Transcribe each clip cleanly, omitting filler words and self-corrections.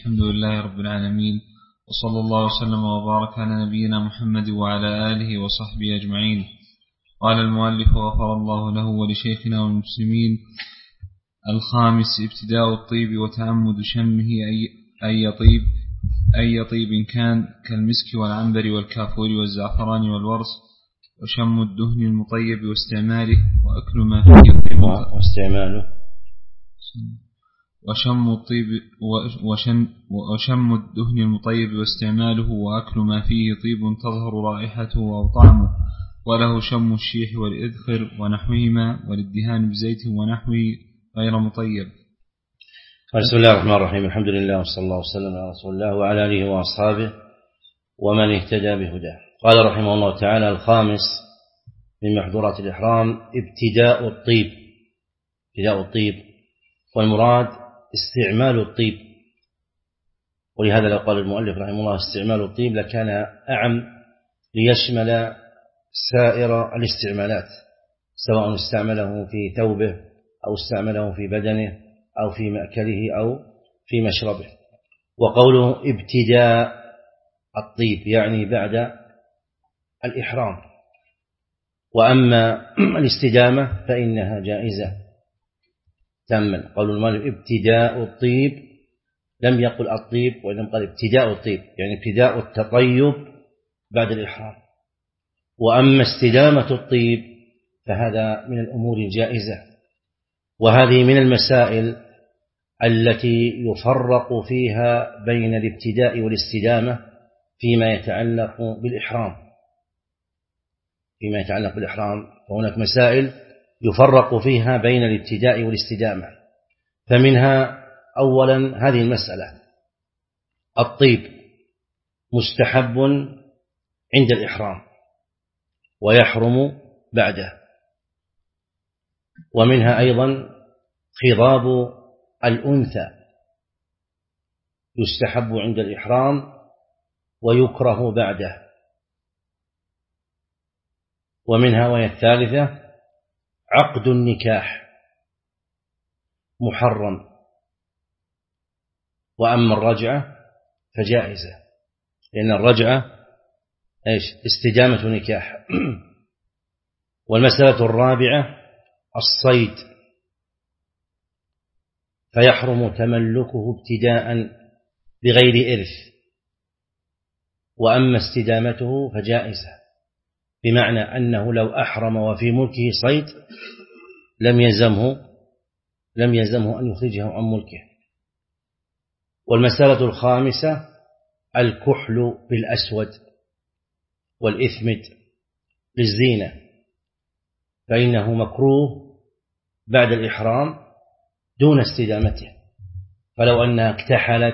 الحمد لله رب العالمين، وصلى الله وسلم وبارك على نبينا محمد وعلى آله وصحبه أجمعين. قال المؤلف غفر الله له ولشيخنا والمسلمين: الخامس ابتداء الطيب وتعمد شمه أي طيب كان كالمسك والعنبر والكافور والزعفران والورس، وشم الدهن المطيب واستعماله وأكل ما فيه طيب وشم الدهن المطيب واستعماله وأكل ما فيه طيب تظهر رائحته أو طعمه، وله شم الشيح والإذخر ونحوهما، والادهان بزيت ونحوه غير مطيب. بسم الله الرحمن الرحيم. الحمد لله وصلى الله وسلم على رسول الله وعلى آله وأصحابه ومن اهتدى بهداه. قال رحمه الله تعالى: الخامس من محظورات الإحرام ابتداء الطيب، والمراد استعمال الطيب. ولهذا لو قال المؤلف رحمه الله استعمال الطيب لكان أعم، ليشمل سائر الاستعمالات، سواء استعمله في ثوبه أو استعمله في بدنه أو في مأكله أو في مشربه. وقوله ابتداء الطيب يعني بعد الإحرام. وأما الاستدامة فإنها جائزة تاما. قول المؤلف ابتداء الطيب، لم يقل الطيب وإنما قال ابتداء الطيب، يعني ابتداء التطيب بعد الإحرام. وأما استدامة الطيب فهذا من الأمور الجائزة، وهذه من المسائل التي يفرق فيها بين الابتداء والاستدامة فيما يتعلق بالإحرام. فهناك مسائل يفرق فيها بين الابتداء والاستدامة. فمنها أولا هذه المسألة: الطيب مستحب عند الإحرام ويحرم بعده. ومنها أيضا خضاب الأنثى يستحب عند الإحرام ويكره بعده. ومنها وهي الثالثة عقد النكاح محرم. وأما الرجعة فجائزة، لأن الرجعة استدامة نكاح. والمسألة الرابعة الصيد، فيحرم تملكه ابتداء بغير إرث. وأما استدامته فجائزة، بمعنى أنه لو أحرم وفي ملكه صيد لم يلزمه أن يخرجه عن ملكه. والمسألة الخامسة الكحل بالأسود والإثمد للزينة، فإنه مكروه بعد الإحرام دون استدامته. فلو أنها اكتحلت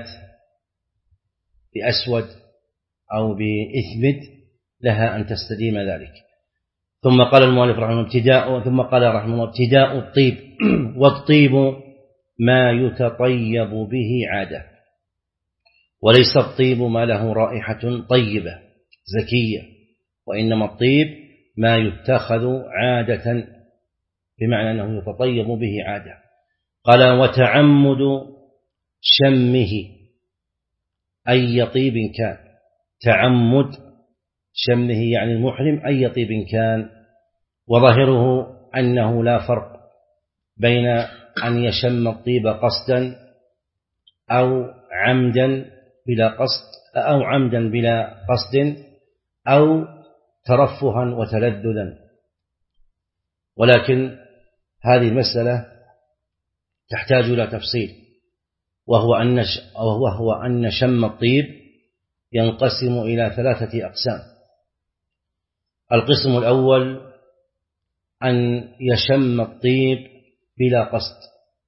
بأسود أو بإثمد لها أن تستديم ذلك. ثم قال المؤلف رحمه الله ابتداء الطيب. والطيب ما يتطيب به عادة، وليس الطيب ما له رائحة طيبة زكية، وإنما الطيب ما يتخذ عادة، بمعنى أنه يتطيب به عادة. قال: وتعمد شمه أي طيب كان. تعمد شمه يعني المحرم أي طيب كان. وظاهره أنه لا فرق بين أن يشم الطيب قصدا أو عمدا بلا قصد أو ترفها وتلذذا. ولكن هذه المسألة تحتاج إلى تفصيل، وهو أن شم الطيب ينقسم إلى 3 أقسام. القسم الأول أن يشم الطيب بلا قصد،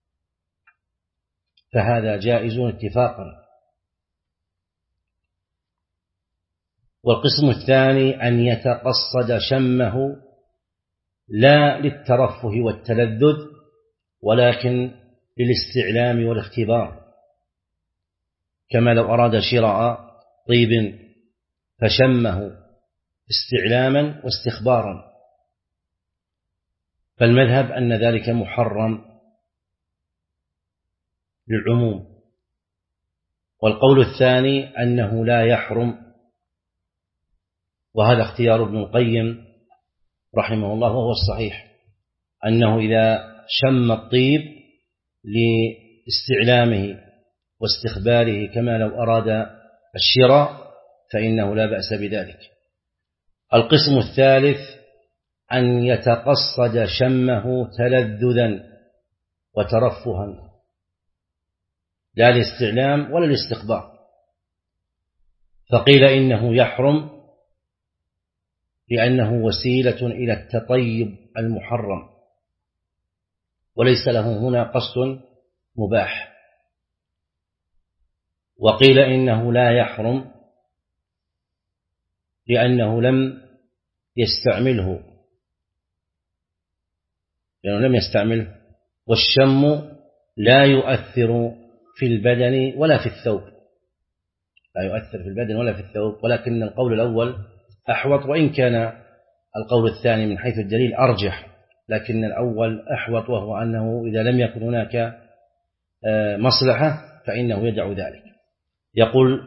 فهذا جائز اتفاقا. والقسم الثاني أن يتقصد شمه لا للترفه والتلذذ، ولكن للاستعلام والاختبار، كما لو أراد شراء طيب فشمه استعلاما واستخبارا. فالمذهب أن ذلك محرم للعموم. والقول الثاني أنه لا يحرم، وهذا اختيار ابن القيم رحمه الله، وهو الصحيح، أنه إذا شم الطيب لاستعلامه واستخباره كما لو أراد الشراء فإنه لا بأس بذلك. القسم الثالث أن يتقصد شمه تلذذا وترفها، لا الاستعلام ولا الاستخبار، فقيل إنه يحرم لأنه وسيلة إلى التطيب المحرم، وليس له هنا قصد مباح. وقيل إنه لا يحرم لأنه لم يستعمله، والشم لا يؤثر في البدن ولا في الثوب، ولكن القول الأول أحوط، وإن كان القول الثاني من حيث الدليل أرجح، لكن الأول أحوط، وهو أنه إذا لم يكن هناك مصلحة فإنه يدع ذلك. يقول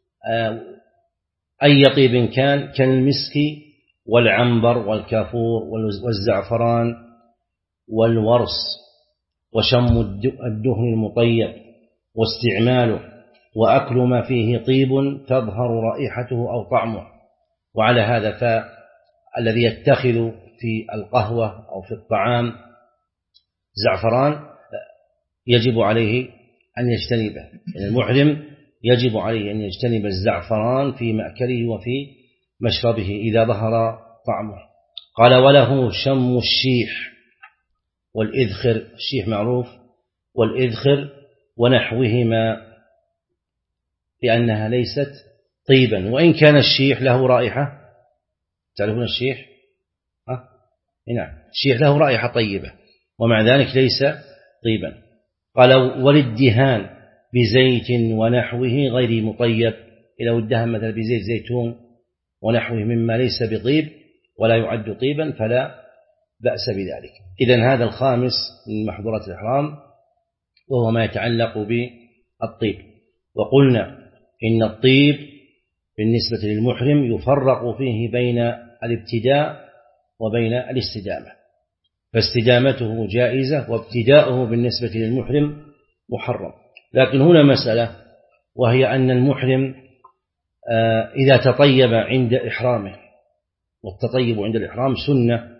أي طيب كان كالمسك والعنبر والكافور والزعفران والورس، وشم الدهن المطيب واستعماله وأكل ما فيه طيب تظهر رائحته أو طعمه. وعلى هذا فالذي يتخذ في القهوة أو في الطعام زعفران يجب عليه أن يجتنبه، يعني المحرم يجب عليه أن يجتنب الزعفران في مأكله وفي مشربه إذا ظهر طعمه. قال وله شم الشيح والإذخر، الشيح معروف، والإذخر ونحوهما، لأنها ليست طيبا، وإن كان الشيح له رائحة. تعرفون الشيح؟ نعم، الشيح له رائحة طيبة ومع ذلك ليس طيبا. قال وللدهان بزيت ونحوه غير مطيب، إذا ادهن مثلا بزيت زيتون ونحوه مما ليس بطيب ولا يعد طيبا فلا بأس بذلك. إذن هذا الخامس من محظورات الإحرام، وهو ما يتعلق بالطيب. وقلنا إن الطيب بالنسبة للمحرم يفرق فيه بين الابتداء وبين الاستدامة، فاستدامته جائزة وابتداؤه بالنسبة للمحرم محرم. لكن هنا مسألة، وهي أن المحرم إذا تطيب عند إحرامه، والتطيب عند الإحرام سنة،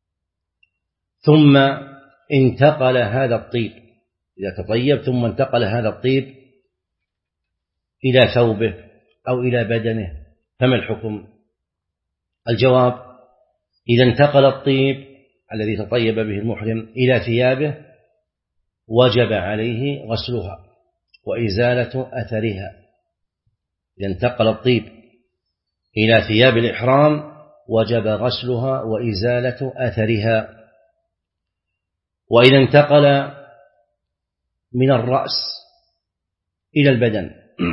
ثم انتقل هذا الطيب، إذا تطيب ثم انتقل هذا الطيب إلى ثوبه أو إلى بدنه، فما الحكم؟ الجواب: إذا انتقل الطيب الذي تطيب به المحرم إلى ثيابه وجب عليه غسلها وإزالة أثرها. إذا انتقل الطيب إلى ثياب الإحرام وجب غسلها وإزالة أثرها. وإذا انتقل من الرأس إلى البدن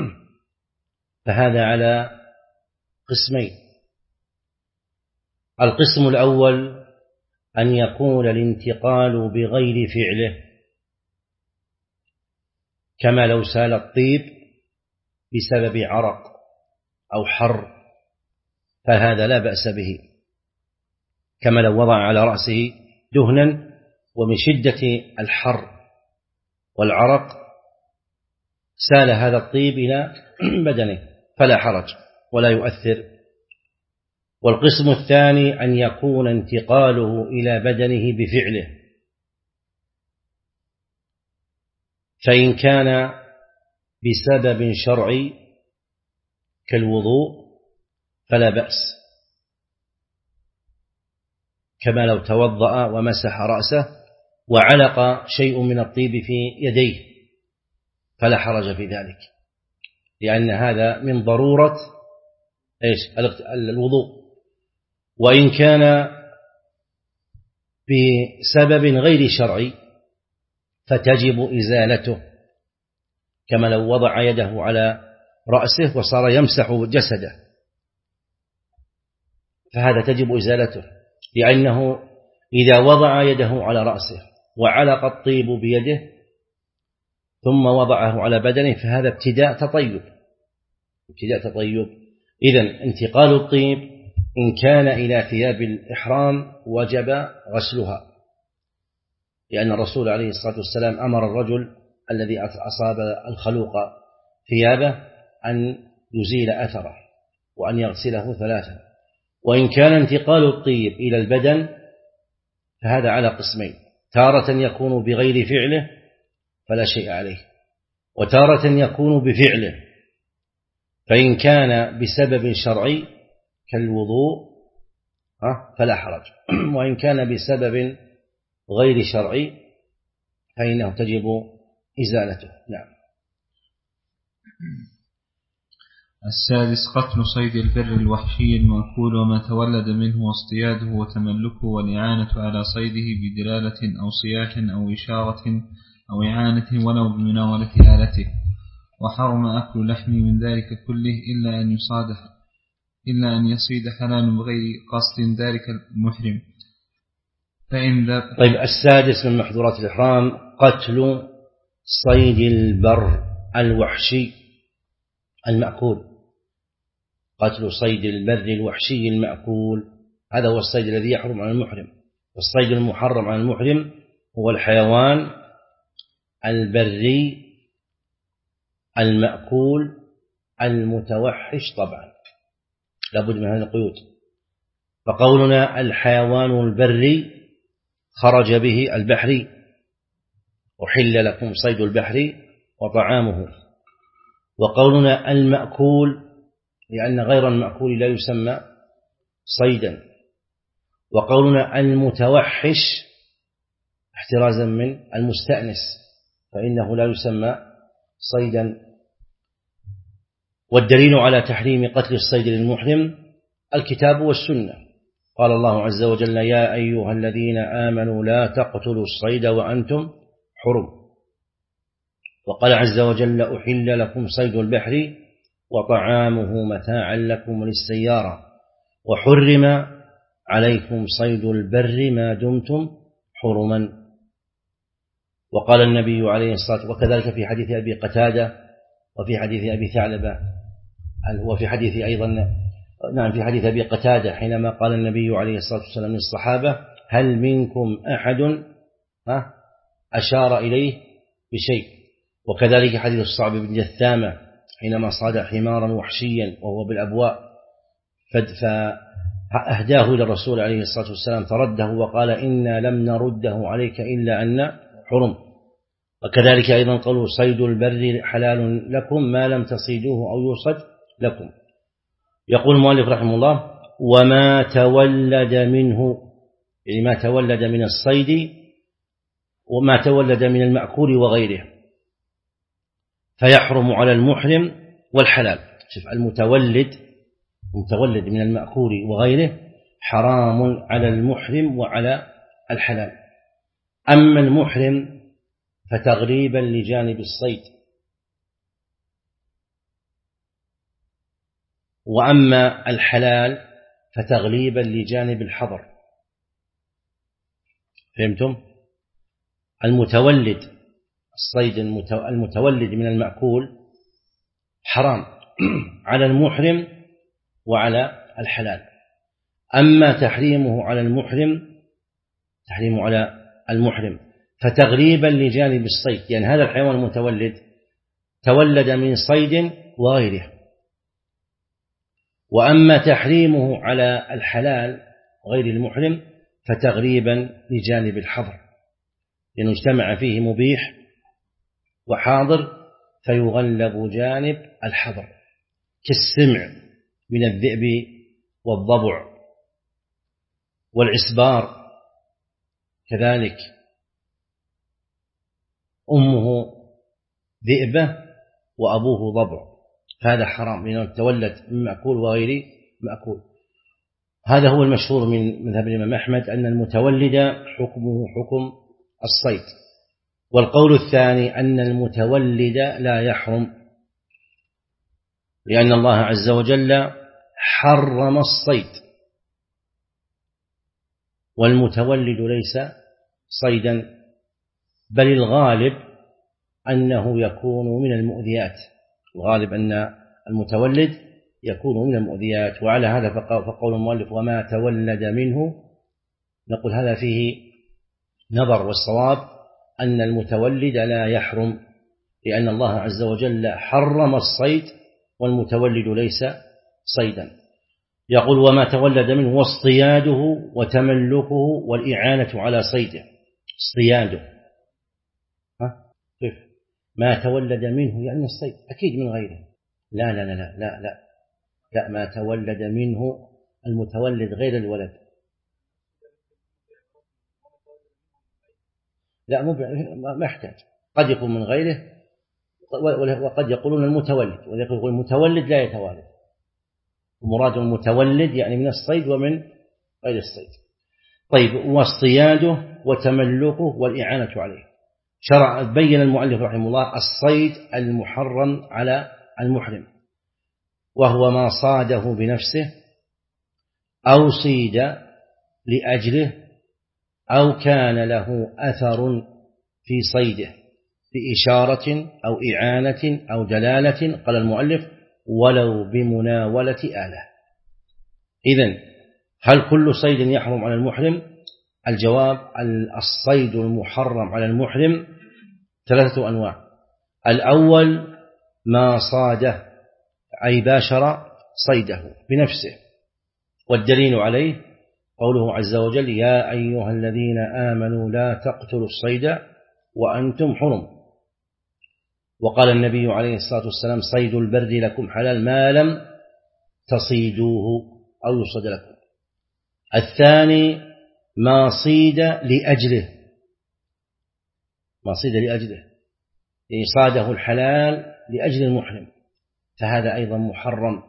فهذا على قسمين. القسم الأول أن يكون الانتقال بغير فعله، كما لو سال الطيب بسبب عرق أو حر، فهذا لا بأس به، كما لو وضع على رأسه دهنا ومن شدة الحر والعرق سال هذا الطيب إلى بدنه فلا حرج ولا يؤثر. والقسم الثاني أن يكون انتقاله إلى بدنه بفعله، فإن كان بسبب شرعي كالوضوء فلا بأس، كما لو توضأ ومسح رأسه وعلق شيء من الطيب في يديه فلا حرج في ذلك، لأن هذا من ضرورة الوضوء. وإن كان بسبب غير شرعي فتجب إزالته، كما لو وضع يده على رأسه وصار يمسح جسده، فهذا تجب إزالته، لأنه إذا وضع يده على رأسه وعلق الطيب بيده ثم وضعه على بدنه فهذا ابتداء تطيب. إذن انتقال الطيب إن كان إلى ثياب الإحرام وجب غسلها، لأن الرسول عليه الصلاة والسلام أمر الرجل الذي أصاب الخلوق ثيابه أن يزيل أثره وأن يغسله 3. وإن كان انتقال الطيب إلى البدن فهذا على قسمين: تارة يكون بغير فعله فلا شيء عليه، وتارة يكون بفعله، فإن كان بسبب شرعي كالوضوء فلا حرج، وإن كان بسبب غير شرعي فإنه تجب إزالته. نعم. 6. قتل صيد البر الوحشي المأكول وما تولد منه، واصطياده وتملكه والإعانة على صيده بدلالة أو صياح أو إشارة أو إعانة ولو بمناولة آلته. وحرم أكل لحم من ذلك كله إلا أن يصيد حلال بغير قصد ذلك المحرم. طيب 6 من محظورات الإحرام قتل صيد البر الوحشي المأكول. قتل صيد البر الوحشي المأكول، هذا هو الصيد الذي يحرم على المحرم. والصيد المحرم على المحرم هو الحيوان البري المأكول المتوحش، طبعا لابد من هذه القيود. فقولنا الحيوان البري خرج به البحري، أحل لكم صيد البحر وطعامه. وقولنا المأكول لأن غير المأكول لا يسمى صيدا. وقولنا المتوحش احترازا من المستأنس فإنه لا يسمى صيدا. والدليل على تحريم قتل الصيد للمحرم الكتاب والسنة. قال الله عز وجل: يا أيها الذين آمنوا لا تقتلوا الصيد وأنتم حرم. وقال عز وجل: أحل لكم صيد البحر وطعامه متاعا لكم وللسيارة وحرم عليكم صيد البر ما دمتم حرما. وقال النبي عليه الصلاة، وكذلك في حديث أبي قتادة وفي حديث أبي ثعلبة وفي حديث أيضا في حديث أبي قتادة حينما قال النبي عليه الصلاة والسلام للصحابة: هل منكم أحد أشار إليه بشيء. وكذلك حديث الصعب بن جثامة حينما صاد حمارا وحشيا وهو بالأبواء فأهداه إلى الرسول عليه الصلاة والسلام فرده وقال: إنا لم نرده عليك إلا أن حرم. وكذلك أيضا قالوا: صيد البر حلال لكم ما لم تصيدوه أو يصد لكم. يقول المؤلف رحمه الله: وما تولد منه، يعني ما تولد من الصيد وما تولد من المأكول وغيره، فيحرم على المحرم والحلال. شوف، المتولد من المأكول وغيره حرام على المحرم وعلى الحلال. أما المحرم فتغريبا لجانب الصيد، وأما الحلال فتغليبا لجانب الحظر. فهمتم؟ المتولد الصيد المتولد من المأكول حرام على المحرم وعلى الحلال. أما تحريمه على المحرم فتغريبا لجانب الصيد، يعني هذا الحيوان المتولد تولد من صيد وغيره. وأما تحريمه على الحلال غير المحرم فتغريبا لجانب الحظر، لأنه اجتمع فيه مبيح وحاضر فيغلب جانب الحظر، كالسمع من الذئب والضبع والعسبار، كذلك أمه ذئبة وأبوه ضبع، هذا حرام لأنه تولد من مأكول وغير مأكول. هذا هو المشهور من مذهب الإمام أحمد أن المتولد حكمه حكم الصيد. والقول الثاني أن المتولد لا يحرم، لأن الله عز وجل حرم الصيد، والمتولد ليس صيدا، بل الغالب أنه يكون من المؤذيات، الغالب أن المتولد يكون من المؤذيات. وعلى هذا فقول المؤلف وما تولد منه، نقول هذا فيه نظر، والصواب أن المتولد لا يحرم، لأن الله عز وجل حرم الصيد والمتولد ليس صيدا. يقول وما تولد منه واصطياده وتملكه والإعانة على صيده. اصطياده كيف؟ ما تولد منه يعني الصيد أكيد من غيره. لا لا لا لا لا لا, لا ما تولد منه المتولد غير الولد. لا ما يحتاج، قد يكون من غيره، وقد يقولون المتولد، ويقول المتولد لا يتوالد، ومراد المتولد يعني من الصيد ومن غير الصيد. طيب واصطياده وتملكه والإعانة عليه. بين المؤلف رحمه الله الصيد المحرم على المحرم، وهو ما صاده بنفسه أو صيد لأجله أو كان له أثر في صيده بإشارة أو إعانة أو دلالة، قال المؤلف ولو بمناولة آلة. إذن هل كل صيد يحرم على المحرم؟ الجواب الصيد المحرم على المحرم 3 أنواع. الأول ما صاده أي باشر صيده بنفسه، والدليل عليه قوله عز وجل يا أيها الذين آمنوا لا تقتلوا الصيد وأنتم حرم. وقال النبي عليه الصلاة والسلام صيد البر لكم حلال ما لم تصيدوه أو يصد لكم. الثاني ما صيد لأجله، ما صيد لأجله يعني صاده الحلال لأجل المحرم، فهذا أيضا محرم،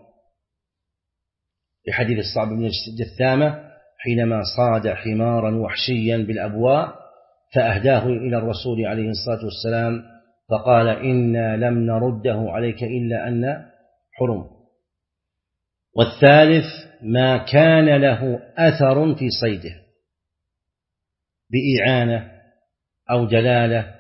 لحديث الصعب بن جثامة حينما صاد حمارا وحشيا بالأبواء فأهداه إلى الرسول عليه الصلاة والسلام فقال إنا لم نرده عليك إلا أن حرم. والثالث ما كان له أثر في صيده بإعانة أو دلالة،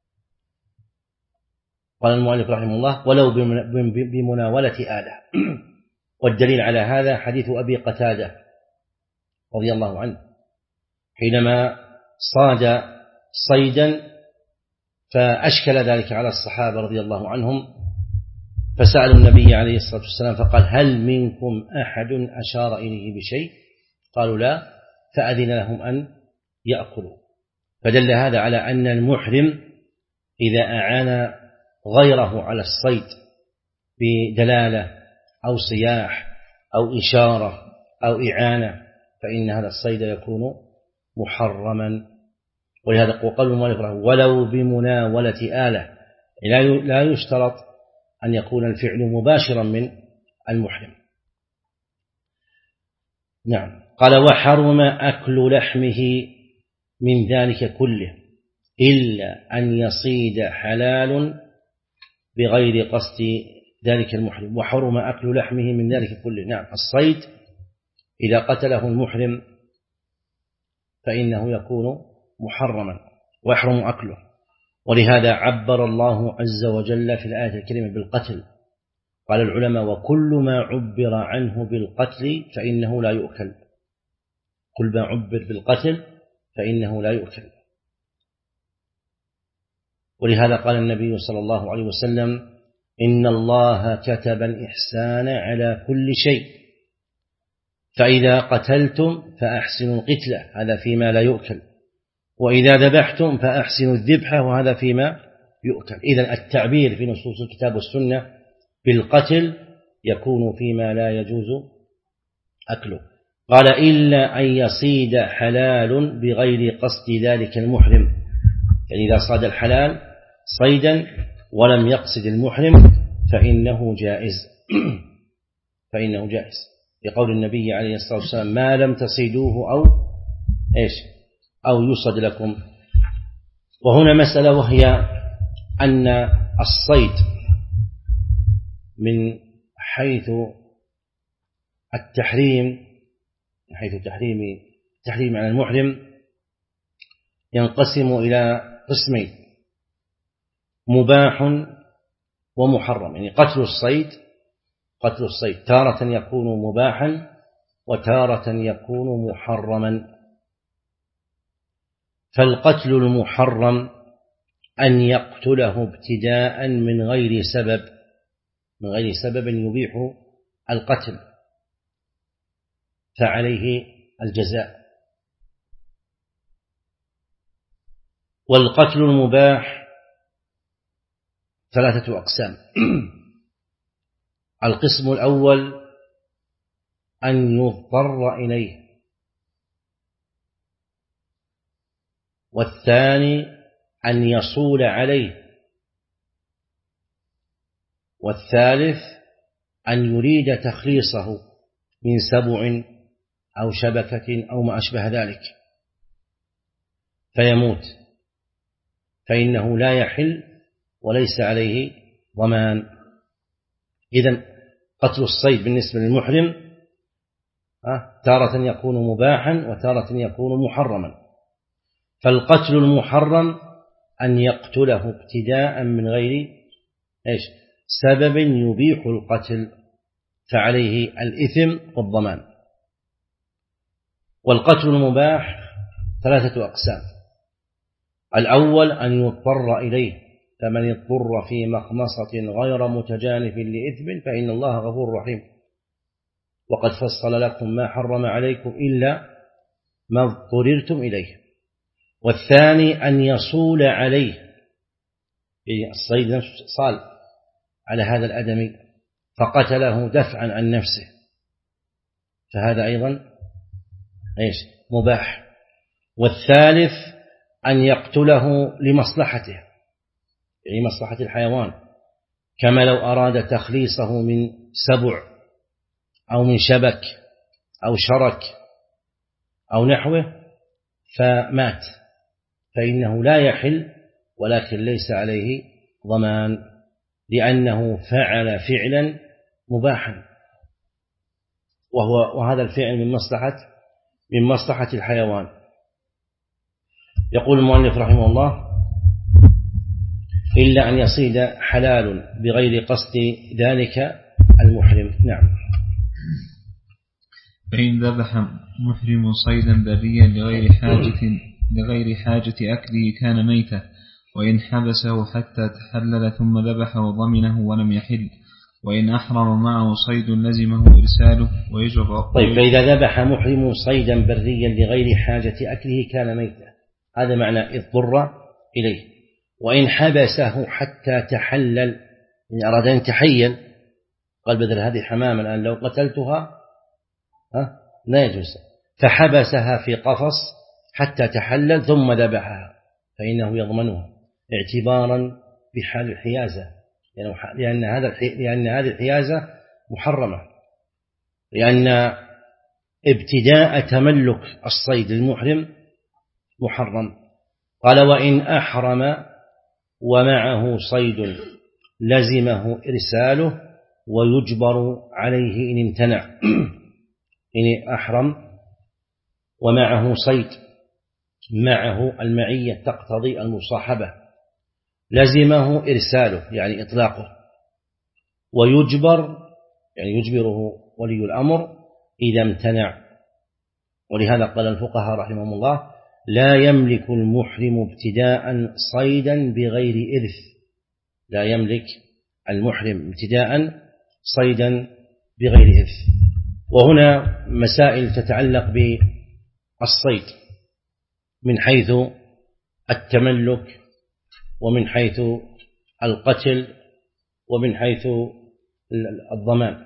قال المؤلف رحمه الله ولو بمناولة آلة. والدليل على هذا حديث أبي قتادة رضي الله عنه حينما صاد صيدا فأشكل ذلك على الصحابة رضي الله عنهم، فسألوا النبي عليه الصلاة والسلام فقال هل منكم أحد أشار إليه بشيء؟ قالوا لا، فأذن لهم أن يأكلوا. فدل هذا على أن المحرم إذا أعان غيره على الصيد بدلالة أو صياح أو إشارة أو إعانة فإن هذا الصيد يكون محرما. ولهذا قال المؤلف ولو بمناولة آلة، لا يشترط أن يكون الفعل مباشرا من المحرم. نعم. قال وحرم أكل لحمه من ذلك كله إلا أن يصيد حلال بغير قصد ذلك المحرم. وحرم أكل لحمه من ذلك كله. نعم، الصيد إذا قتله المحرم فإنه يكون محرما ويحرم أكله. ولهذا عبر الله عز وجل في الآية الكريمة بالقتل. قال العلماء وكل ما عبر عنه بالقتل فإنه لا يؤكل، كل ما عبر بالقتل فإنه لا يؤكل. ولهذا قال النبي صلى الله عليه وسلم إن الله كتب الإحسان على كل شيء فإذا قتلتم فأحسنوا القتلة، هذا فيما لا يؤكل، وإذا ذبحتم فأحسنوا الذبحة، وهذا فيما يؤكل. إذن التعبير في نصوص الكتاب والسنة بالقتل يكون فيما لا يجوز أكله. قال إلا أن يصيد حلال بغير قصد ذلك المحرم، يعني إذا صاد الحلال صيدا ولم يقصد المحرم فإنه جائز فإنه جائز، لقول النبي عليه الصلاة والسلام ما لم تصيدوه أو يصد لكم. وهنا مسألة، وهي أن الصيد من حيث التحريم على المحرم ينقسم إلى قسمين. مباح ومحرم، يعني قتل الصيد تارة يكون مباحا وتارة يكون محرما. فالقتل المحرم أن يقتله ابتداء من غير سبب يبيح القتل، فعليه الجزاء. والقتل المباح 3 أقسام. القسم الأول أن يضطر إليه، والثاني أن يصول عليه، والثالث أن يريد تخليصه من سبع أو شبكة أو ما أشبه ذلك فيموت، فإنه لا يحل وليس عليه ضمان. إذن قتل الصيد بالنسبة للمحرم تارة يكون مباحا وتارة يكون محرما. فالقتل المحرم أن يقتله ابتداء من غير سبب يبيح القتل، فعليه الإثم والضمان. والقتل المباح 3 أقسام. الأول أن يضطر إليه، فمن اضطر في مخمصة غير متجانف لإثم فإن الله غفور رحيم، وقد فصل لكم ما حرم عليكم إلا ما اضطررتم إليه. والثاني أن يصول عليه، الصيد نفسه صال على هذا الأدمي فقتله دفعا عن نفسه، فهذا أيضا مباح. والثالث أن يقتله لمصلحته، يعني مصلحة الحيوان، كما لو أراد تخليصه من سبع أو من شبك أو شرك أو نحوه فمات، فإنه لا يحل، ولكن ليس عليه ضمان، لأنه فعل فعلا مباحا، وهذا الفعل من مصلحة الحيوان. يقول المؤلف رحمه الله: إلا أن يصيد حلال بغير قصد ذلك المحرم. نعم. فإن ذبح محرم صيدا بريا لغير حاجة أكله كان ميتا، وإن حبسه حتى تحلل ثم ذبحه ضمنه ولم يحل، وإن أحرم معه صيد لزمه إرساله ويجب. طيب، فإذا ذبح محرم صيدا بريا لغير حاجة أكله كان ميتا، هذا معنى اضطر إليه. وإن حبسه حتى تحلل، إن أراد أن يتحيل، قال بدل هذه حمامة الآن لو قتلتها لا يجوز، فحبسها في قفص حتى تحلل ثم ذبحها، فإنه يضمنها اعتبارا بحال الحيازة، لأن هذه الحيازة محرمة، لأن ابتداء تملك الصيد للمحرم محرم. قال: وإن أحرم ومعه صيد لزمه إرساله ويجبر عليه إن امتنع. إن أحرم ومعه صيد، معه المعية تقتضي المصاحبة، لزمه إرساله يعني إطلاقه، ويجبر يعني يجبره ولي الأمر إذا امتنع. ولهذا قال الفقهاء رحمهم الله: لا يملك المحرم ابتداء صيدا بغير إرث. لا يملك المحرم ابتداء صيدا بغير إرث. وهنا مسائل تتعلق بالصيد من حيث التملك، ومن حيث القتل، ومن حيث الضمان.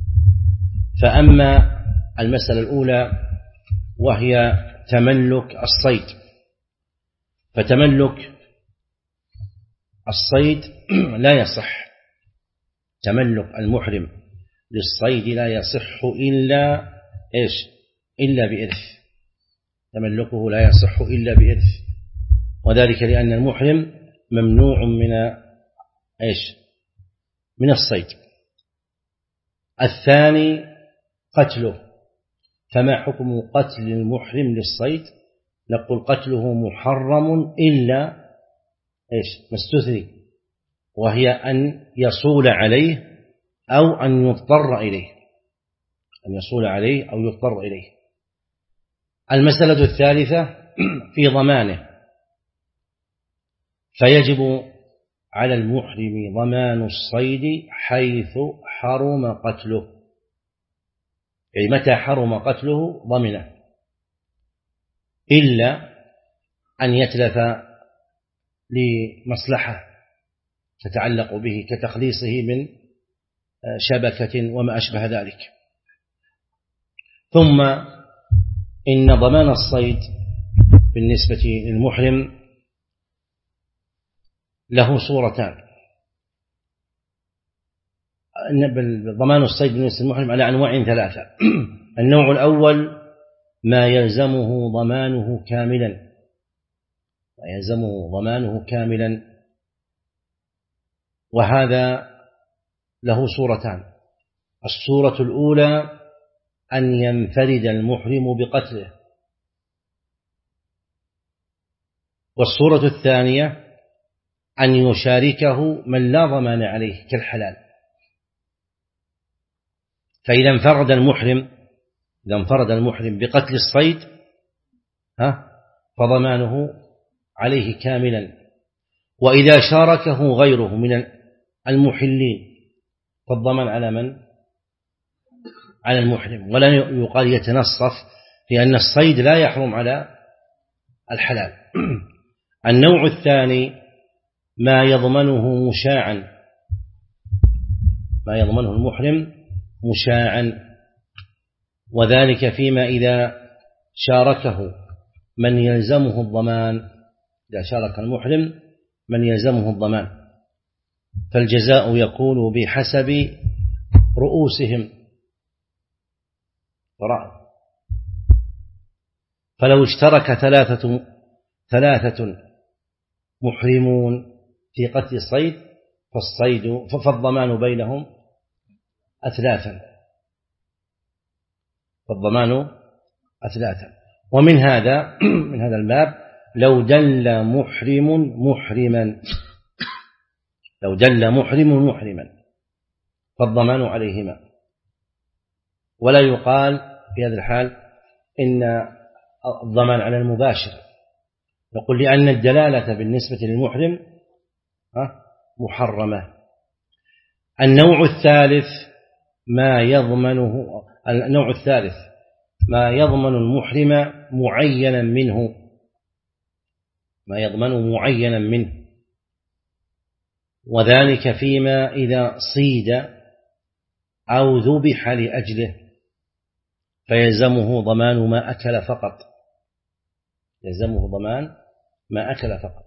فأما المسألة الأولى وهي تملك الصيد، فتملك الصيد لا يصح، تملك المحرم للصيد لا يصح إلا بإرث. تملكه لا يصح إلا بإرث، وذلك لأن المحرم ممنوع من الصيد. الثاني قتله، فما حكم قتل المحرم للصيد؟ نقول قتله محرم إلا ما استثني وهي أن يصول عليه أو أن يضطر إليه، أن يصول عليه أو يضطر إليه. المسألة الثالثة في ضمانه، فيجب على المحرم ضمان الصيد حيث حرم قتله، أي متى حرم قتله ضمنه، إلا أن يتلف لمصلحة تتعلق به كتخليصه من شبكة وما أشبه ذلك. ثم إن ضمان الصيد بالنسبة للمحرم له صورتان. ضمان الصيد بالنسبة للمحرم على أنواع ثلاثة. النوع الأول ما يلزمه ضمانه كاملا، ما يلزمه ضمانه كاملا، وهذا له صورتان. الصورة الأولى أن ينفرد المحرم بقتله، والصورة الثانية أن يشاركه من لا ضمان عليه كالحلال. فإذا انفرد المحرم بقتل الصيد فضمانه عليه كاملا، وإذا شاركه غيره من المحلين فالضمان على من؟ على المحرم، ولا يقال يتنصف، لأن الصيد لا يحرم على الحلال. النوع الثاني ما يضمنه مشاعا، ما يضمنه المحرم مشاعا، وذلك فيما إذا شاركه من يلزمه الضمان، إذا شارك المحرم من يلزمه الضمان، فالجزاء يكون بحسب رؤوسهم. فلو اشترك ثلاثة محرمون في قتل الصيد فالضمان بينهم أثلاثا، فالضمان أثلاثا. ومن هذا الباب لو دل محرم محرما فالضمان عليهما، ولا يقال في هذا الحال إن الضمان على المباشر، نقول لأن الدلالة بالنسبة للمحرم محرمة. النوع الثالث ما يضمن المحرم معينا منه، ما يضمن معينا منه، وذلك فيما إذا صيد أو ذبح لأجله فيلزمه ضمان ما أكل فقط، يلزمه ضمان ما أكل فقط.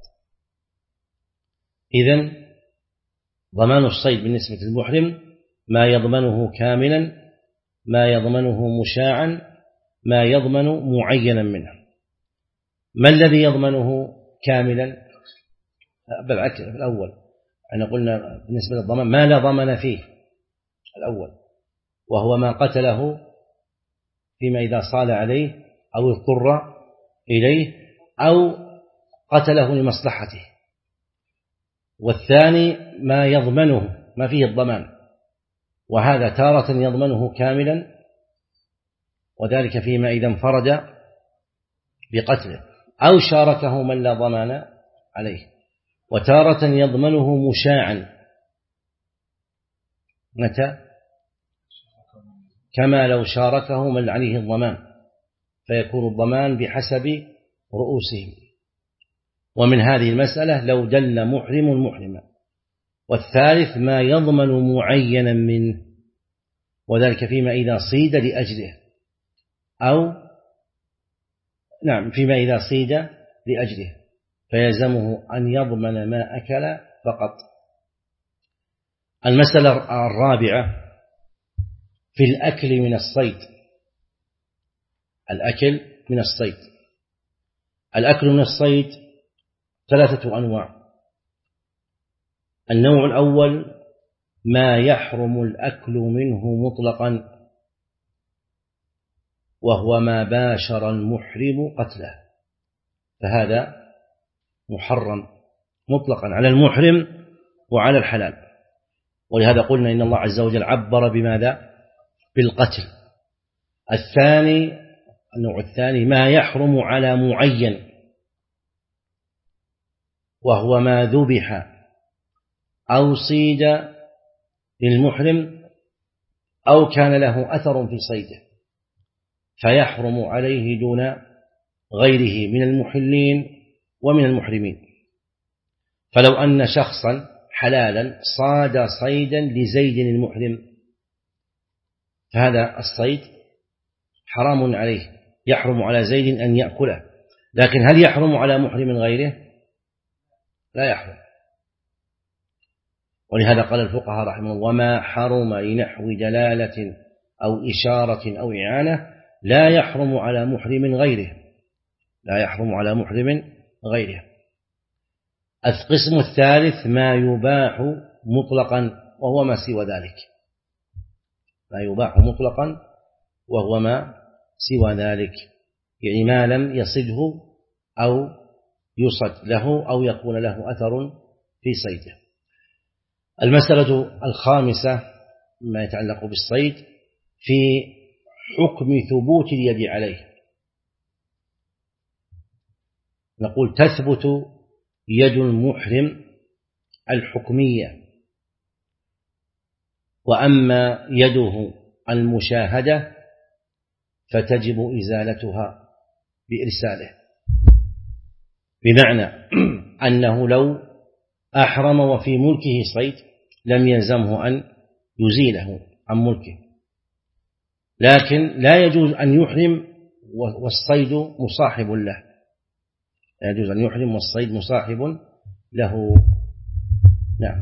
إذن ضمان الصيد بالنسبة للمحرم ما يضمنه كاملا، ما يضمنه مشاعا، ما يضمن معينا منه. ما الذي يضمنه كاملا؟ بالعكس الأول، أنا قلنا بالنسبة للضمان ما لا ضمن فيه الأول، وهو ما قتله فيما إذا صال عليه أو اضطر إليه أو قتله لمصلحته. والثاني ما يضمنه ما فيه الضمان، وهذا تارة يضمنه كاملا، وذلك فيما إذا انفرد بقتله أو شاركه من لا ضمان عليه، وتارة يضمنه مشاعا. متى؟ كما لو شاركه من عليه الضمان، فيكون الضمان بحسب رؤوسهم. ومن هذه المسألة لو دل محرم محرما. والثالث ما يضمن معينا منه، وذلك فيما إذا صيد لأجله أو فيما إذا صيد لأجله فيلزمه أن يضمن ما أكل فقط. المسألة الرابعة في الأكل من الصيد. الأكل من الصيد، الأكل من الصيد ثلاثة أنواع. النوع الأول ما يحرم الأكل منه مطلقا، وهو ما باشر المحرم قتله، فهذا محرم مطلقا على المحرم وعلى الحلال. ولهذا قلنا إن الله عز وجل عبر بماذا؟ بالقتل. النوع الثاني ما يحرم على معين، وهو ما ذبح أو صيد للمحرم أو كان له أثر في صيده، فيحرم عليه دون غيره من المحلين ومن المحرمين. فلو أن شخصا حلالا صاد صيدا لزيد المحرم، فهذا الصيد حرام عليه، يحرم على زيد أن يأكله، لكن هل يحرم على محرم غيره؟ لا يحرم. ولهذا قال الفقهاء رحمه الله: وما حرم لنحو دلالة أو إشارة أو إعانة لا يحرم على محرم غيره، لا يحرم على محرم غيره. القسم الثالث ما يباح مطلقا وهو ما سوى ذلك، ما يباح مطلقا وهو ما سوى ذلك، يعني ما لم يصده أو يصد له أو يكون له أثر في صيده. المسألة الخامسة ما يتعلق بالصيد في حكم ثبوت اليد عليه. نقول تثبت يد المحرم الحكمية، وأما يده المشاهدة فتجب إزالتها بإرساله، بمعنى أنه لو أحرم وفي ملكه صيد لم يلزمه أن يزيله عن ملكه، لكن لا يجوز أن يحرم والصيد مصاحب له، لا يجوز أن يحرم والصيد مصاحب له. نعم.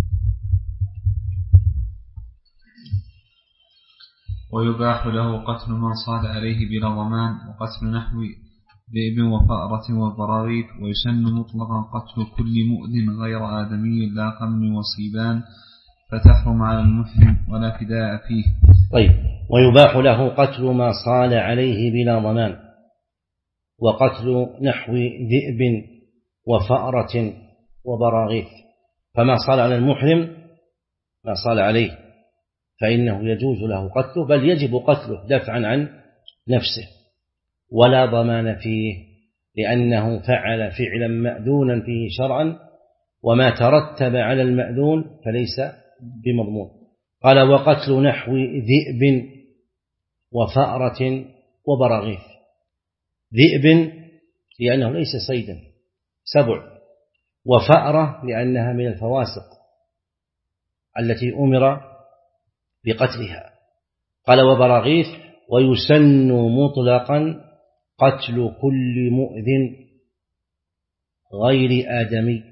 ويباح له قتل من صاد عليه بلا ضمان، وقتل نحو ذئب وفأرة وضراريف، ويسن مطلقا قتل كل مؤذن غير آدمي لا قمن وصيبان، فتحرم على المحرم ولا فداء فيه. طيب، ويباح له قتل ما صال عليه بلا ضمان، وقتل نحو ذئب وفأرة وبراغيث. فما صال على المحرم، ما صال عليه، فإنه يجوز له قتله، بل يجب قتله دفعا عن نفسه، ولا ضمان فيه، لأنه فعل فعلا مأذونا فيه شرعا، وما ترتب على المأذون فليس بمضمون. قال: وقتل نحو ذئب وفأرة وبراغيث. ذئب لأنه ليس صيدا، سبع، وفأرة لأنها من الفواسق التي أمر بقتلها. قال: وبراغيث. ويسن مطلقا قتل كل مؤذن غير آدمي،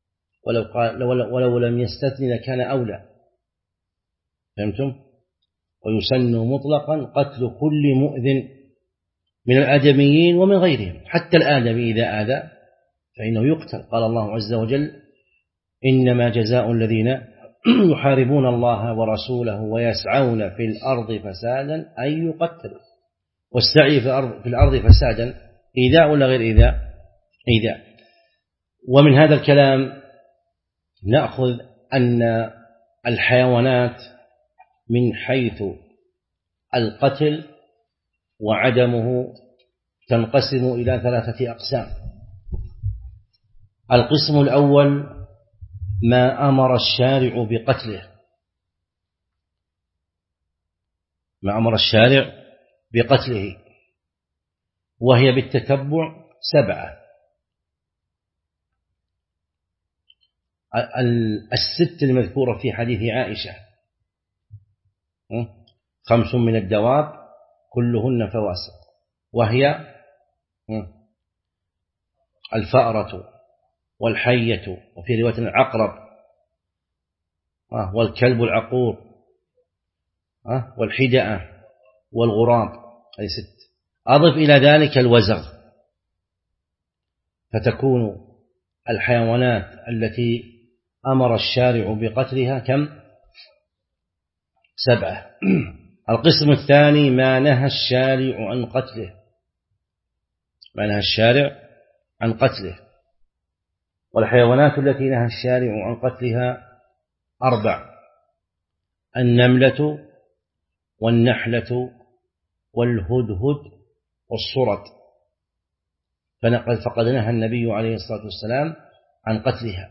ولو لم يستثن لكان أولى. فهمتم؟ ويسن مطلقا قتل كل مؤذن من الآدميين ومن غيرهم، حتى الآدمي إذا آذى فإنه يقتل. قال الله عز وجل: إنما جزاء الذين يحاربون الله ورسوله ويسعون في الأرض فسادا أن يقتلوا. والسعي في الأرض فسادا إيذاء ولا غير إيذاء؟ إيذاء. ومن هذا الكلام نأخذ أن الحيوانات من حيث القتل وعدمه تنقسم إلى ثلاثة أقسام. القسم الأول ما أمر الشارع بقتله، ما أمر الشارع بقتله، وهي بالتتبع 7. الست المذكورة في حديث عائشة: 5 من الدواب كلهن فواسق، وهي الفأرة والحية، وفي رواية العقرب، والكلب العقور، والحدأة والغراب، هذه 6. أضف إلى ذلك الوزغ، فتكون الحيوانات التي أمر الشارع بقتلها كم؟ 7. القسم الثاني ما نهى الشارع عن قتله، ما نهى الشارع عن قتله. والحيوانات التي نهى الشارع عن قتلها 4: النملة والنحلة والهدهد والصرد، فقد نهى النبي عليه الصلاة والسلام عن قتلها.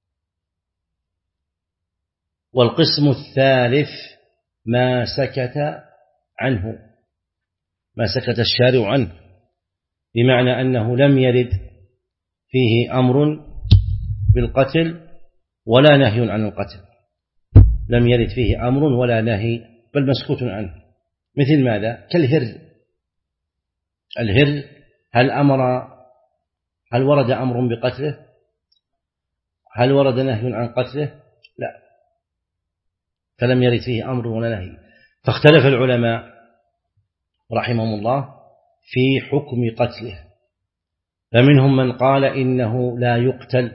والقسم الثالث ما سكت عنه، ما سكت الشارع عنه، بمعنى أنه لم يرد فيه أمر بالقتل ولا نهي عن القتل، لم يرد فيه أمر ولا نهي بل مسكوت عنه. مثل ماذا؟ كالهر. الهر هل ورد أمر بقتله؟ هل ورد نهي عن قتله؟ لا، فلم يرد فيه أمر ولا نهي. فاختلف العلماء رحمهم الله في حكم قتله، فمنهم من قال إنه لا يقتل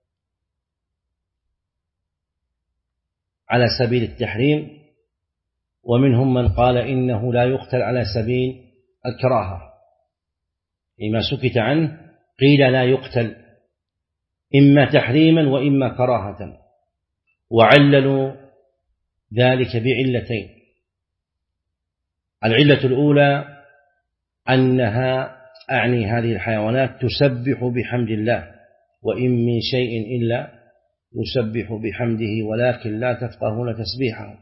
على سبيل التحريم، ومنهم من قال إنه لا يقتل على سبيل الكراهة. لما سكت عنه قيل لا يقتل إما تحريما وإما كراهة، وعللوا ذلك بعلتين: العلة الأولى أنها أعني هذه الحيوانات تسبح بحمد الله، وإن من شيء إلا يسبح بحمده ولكن لا تفقهون تسبيحه،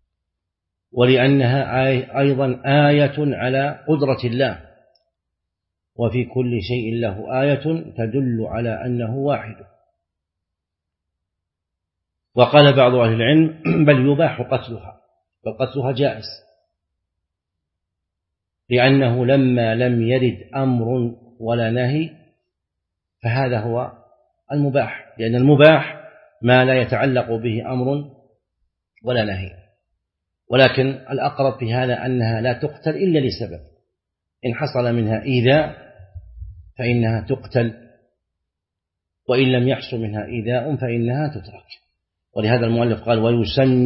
ولأنها أيضا آية على قدرة الله، وفي كل شيء له آية تدل على أنه واحد. وقال بعض أهل العلم بل يباح قتلها، بل قتلها جائز، لأنه لما لم يرد أمر ولا نهي فهذا هو المباح، لأن المباح ما لا يتعلق به أمر ولا نهي. ولكن الأقرب في هذا أنها لا تقتل إلا لسبب، إن حصل منها إيذاء فإنها تقتل، وإن لم يحصل منها إيذاء فإنها تترك. ولهذا المؤلف قال ويسن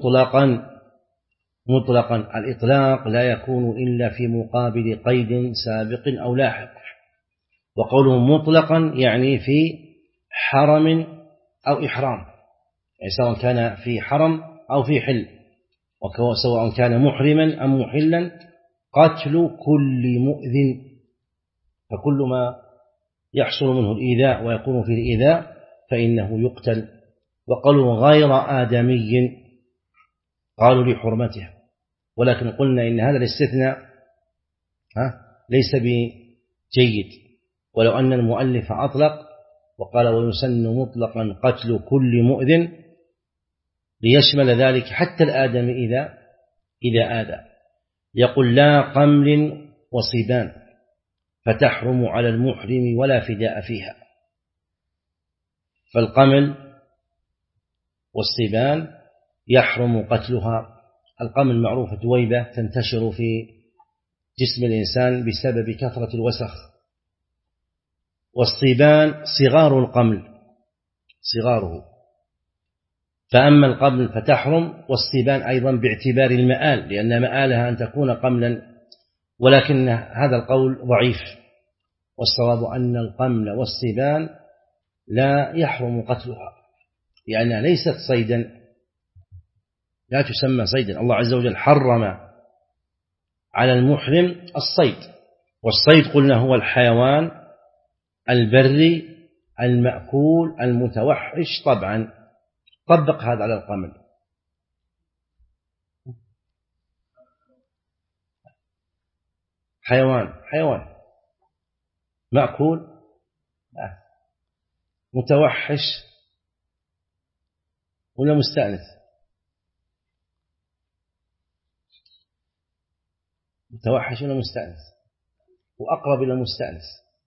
مطلقا. الإطلاق لا يكون إلا في مقابل قيد سابق أو لاحق، وقوله مطلقا يعني في حرم أو إحرام، يعني سواء كان في حرم أو في حل، وسواء كان محرما أم محلا، قتل كل مؤذن، فكل ما يحصل منه الإيذاء ويكون فيه الإيذاء فإنه يقتل. وقالوا غير آدمي، قالوا لحرمته، ولكن قلنا إن هذا الاستثناء ليس بجيد، ولو أن المؤلف أطلق وقال ويسن مطلقا قتل كل مؤذن ليشمل ذلك حتى الآدم إذا آذى. يقول لا قمل وصبان فتحرم على المحرم ولا فداء فيها. فالقمل والصبان يحرم قتلها. القمل معروفة دويبة تنتشر في جسم الإنسان بسبب كثرة الوسخ، والصبان صغار القمل صغاره، فأما القمل فتحرم، والصبان أيضا باعتبار المآل، لأن مآلها أن تكون قملا، ولكن هذا القول ضعيف، والصواب أن القمل والصبان لا يحرم قتلها، لأنها ليست صيدا، لا تسمى صيدا. الله عز وجل حرم على المحرم الصيد، والصيد قلنا هو الحيوان البري المأكول المتوحش. طبعا طبق هذا على القمل. حيوان مأكول متوحش ولا مستأنس؟ متوحش ولا مستأنس؟ وأقرب إلى المستأنس.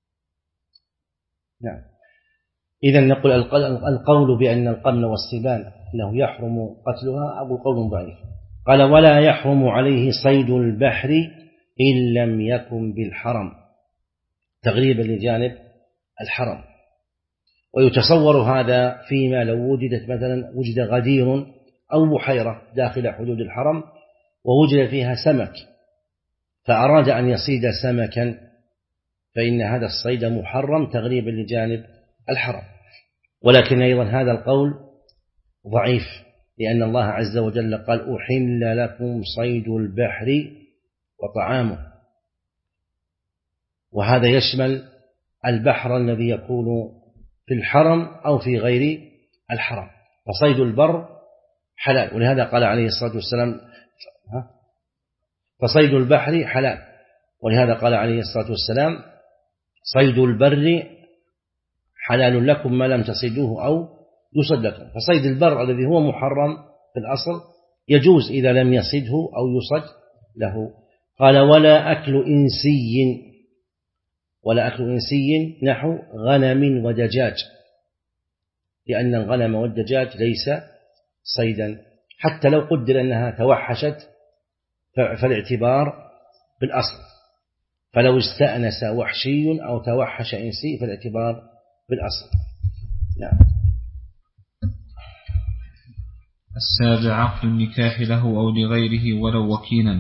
نعم. إذن نقول القول بأن القمل والصبان أنه يحرم قتلها أو قول ضعيف. قال ولا يحرم عليه صيد البحر إن لم يكن بالحرم، تغريبا لجانب الحرم. ويتصور هذا فيما لو وجدت مثلا وجد غدير أو بحيرة داخل حدود الحرم ووجد فيها سمك، فأراد أن يصيد سمكا، فإن هذا الصيد محرم تغريبا لجانب الحرم. ولكن أيضا هذا القول ضعيف، لأن الله عز وجل قال أحل لكم صيد البحر وطعامه، وهذا يشمل البحر الذي يكون في الحرم أو في غير الحرم، فصيد البر حلال، ولهذا قال عليه الصلاة والسلام فصيد البحر حلال، ولهذا قال عليه الصلاة والسلام صيد البر حلال لكم ما لم تصيدوه أو يصد لكم. فصيد البر الذي هو محرم في الأصل يجوز إذا لم يصده أو يصد له. قال ولا أكل إنسي نحو غنم ودجاج، لأن الغنم والدجاج ليس صيدا، حتى لو قدر أنها توحشت فالاعتبار بالأصل، فلو استأنس وحشي أو توحش إنسي فالاعتبار بالأصل. نعم. السابع عقد النكاح له أو لغيره ولو وكيلا.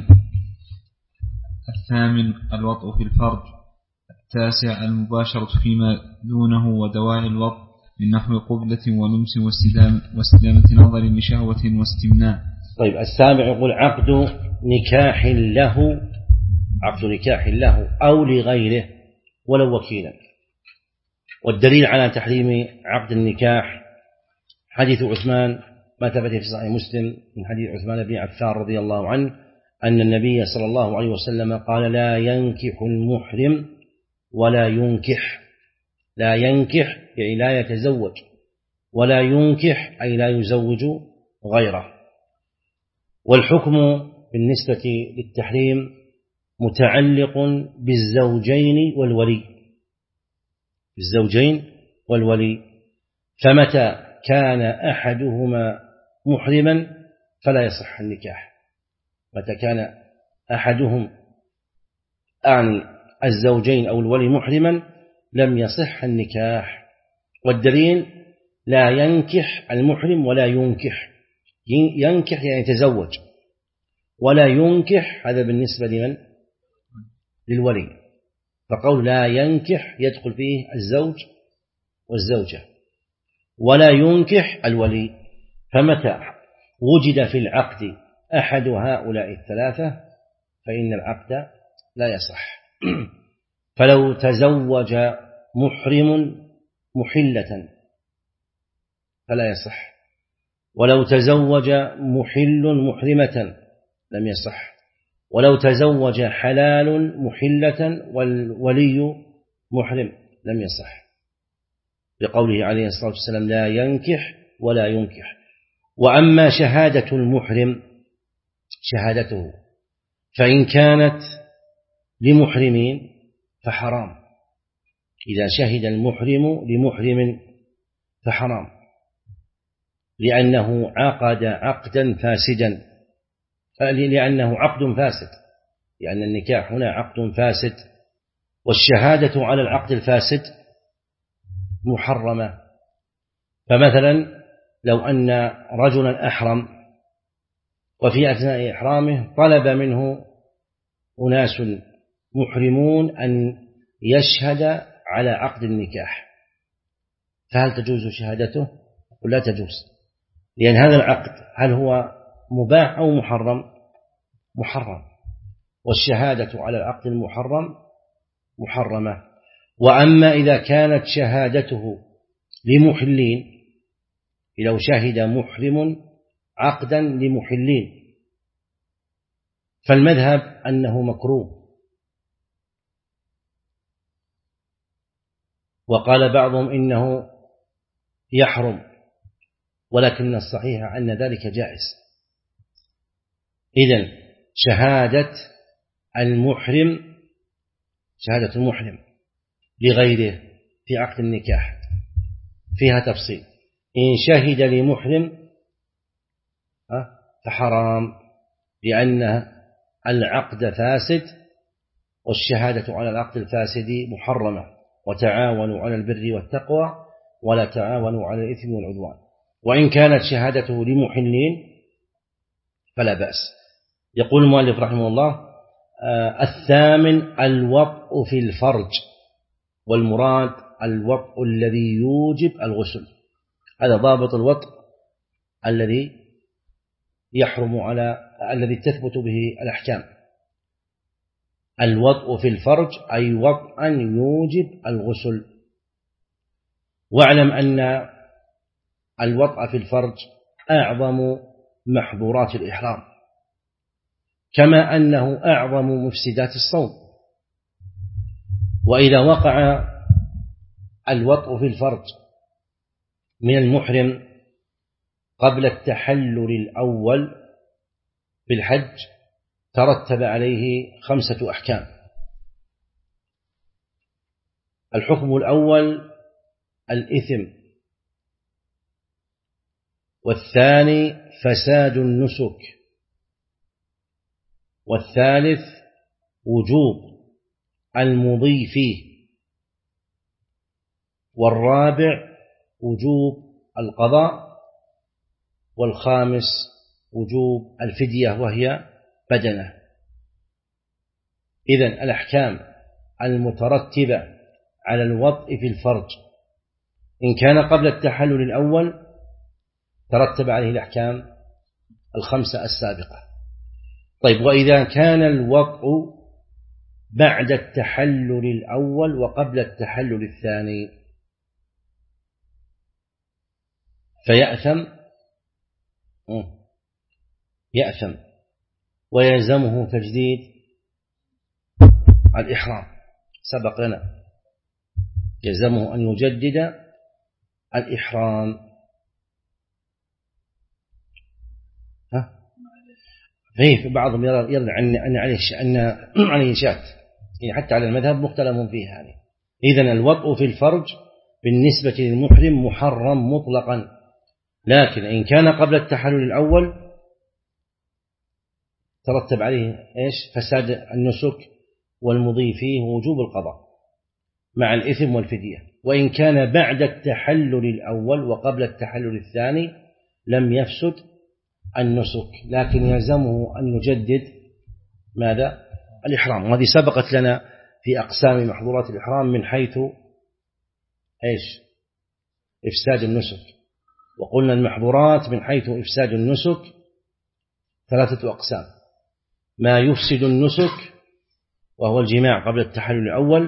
الثامن الوطء في الفرج. التاسع المباشرة فيما دونه ودواعي الوطء من نحو قبلة ولمس واستدامة نظر لشهوة واستمناء. طيب السابع يقول عقد نكاح له أو لغيره ولو وكيلا. والدليل على تحريم عقد النكاح حديث عثمان ما ثبت في صحيح مسلم من حديث عثمان بن عفان رضي الله عنه أن النبي صلى الله عليه وسلم قال لا ينكح المحرم ولا ينكح. لا ينكح يعني لا يتزوج، ولا ينكح أي لا يزوج غيره. والحكم بالنسبة للتحريم متعلق بالزوجين والولي، فمتى كان أحدهما محرما فلا يصح النكاح. متى كان أحدهم أعني الزوجين أو الولي محرما لم يصح النكاح. والدليل لا ينكح المحرم ولا ينكح. ينكح يعني يتزوج، ولا ينكح هذا بالنسبة لمن؟ للولي. فقول لا ينكح يدخل فيه الزوج والزوجة، ولا ينكح الولي. فمتى وجد في العقد أحد هؤلاء الثلاثة فإن العقد لا يصح. فلو تزوج محرم محلة فلا يصح، ولو تزوج محل محرمة لم يصح، ولو تزوج حلال محلة والولي محرم لم يصح، لقوله عليه الصلاة والسلام لا ينكح ولا ينكح. وأما شهادة المحرم شهادته فإن كانت لمحرمين فحرام. إذا شهد المحرم لمحرم فحرام، لأنه عقد عقدا فاسدا، لأنه عقد فاسد، لأن النكاح هنا عقد فاسد، والشهادة على العقد الفاسد محرمة. فمثلا لو أن رجلا أحرم وفي أثناء إحرامه طلب منه أناس محرمون أن يشهد على عقد النكاح، فهل تجوز شهادته؟ ولا تجوز، لأن هذا العقد هل هو مباح أو محرم؟ محرم، والشهادة على العقد المحرم محرمة. وأما إذا كانت شهادته لمحلين، لو شهد محرم عقدا لمحلين فالمذهب أنه مكروه، وقال بعضهم إنه يحرم، ولكن الصحيح أن ذلك جائز. إذن شهادة المحرم لغيره في عقد النكاح فيها تفصيل. إن شهد لمحرم فحرام، لأن العقد فاسد، والشهادة على العقد الفاسد محرمة. وتعاونوا على البر والتقوى ولا تعاونوا على الإثم والعدوان. وإن كانت شهادته لمحلين فلا بأس. يقول المؤلف رحمه الله الثامن الوطء في الفرج، والمراد الوطء الذي يوجب الغسل. هذا ضابط الوطء الذي يحرم على الذي تثبت به الأحكام. الوطء في الفرج أي وطئا يوجب الغسل. واعلم أن الوطء في الفرج أعظم محظورات الإحرام، كما أنه أعظم مفسدات الصوم. وإذا وقع الوطء في الفرج من المحرم قبل التحلل الأول بالحج ترتب عليه 5 أحكام. الحكم الأول الإثم، والثاني فساد النسك، والثالث وجوب المضي فيه، والرابع وجوب القضاء، والخامس وجوب الفدية وهي بدنة. إذن الأحكام المترتبة على الوطء في الفرج إن كان قبل التحلل الأول ترتب عليه الأحكام 5 السابقة. طيب، وإذا كان الوطء بعد التحلل الأول وقبل التحلل الثاني يأثم ويلزمه تجديد الإحرام. سبق لنا يلزمه أن يجدد الإحرام. في بعضهم يرى أن عليه شات، يعني حتى على المذهب مختلف فيه هذه. إذن الوطء في الفرج بالنسبة للمحرم محرم مطلقا، لكن إن كان قبل التحلل الأول ترتب عليه فساد النسك والمضي فيه ووجوب القضاء مع الإثم والفدية. وإن كان بعد التحلل الأول وقبل التحلل الثاني لم يفسد النسك، لكن يلزمه أن يجدد ماذا؟ الإحرام. وهذه سبقت لنا في أقسام محظورات الإحرام من حيث إفساد النسك. وقلنا المحظورات من حيث إفساد النسك 3 أقسام: ما يفسد النسك وهو الجماع قبل التحلل الأول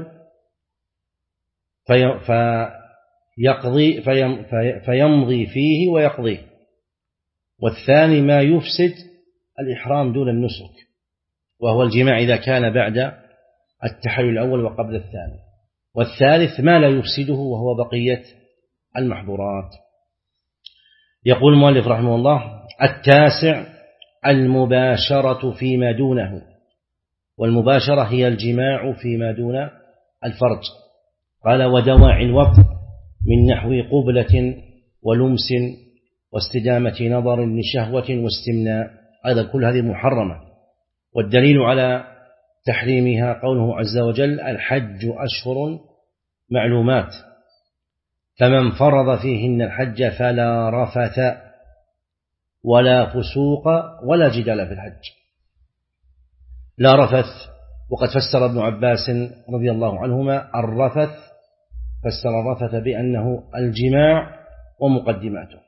فيمضي فيه ويقضيه، والثاني ما يفسد الإحرام دون النسك وهو الجماع إذا كان بعد التحلل الأول وقبل الثاني، والثالث ما لا يفسده وهو بقية المحظورات. يقول المؤلف رحمه الله: 9 المباشرة فيما دونه. والمباشرة هي الجماع فيما دون الفرج. قال: ودواعي الوطء من نحو قبلة ولمس واستدامة نظر لشهوة واستمناء، أيضا كل هذه محرمة. والدليل على تحريمها قوله عز وجل: الحج أشهر معلومات فمن فرض فيهن الحج فلا رفث ولا فسوق ولا جدال في الحج. لا رفث، وقد فسر ابن عباس رضي الله عنهما الرفث، فسر الرفث بأنه الجماع ومقدماته.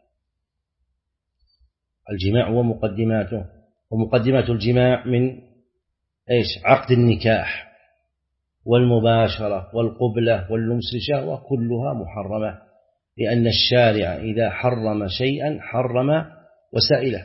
الجماع ومقدماته، ومقدمات الجماع من عقد النكاح والمباشرة والقبلة واللمس لشهوة كلها محرمة، لأن الشارع إذا حرم شيئا حرم وسائله.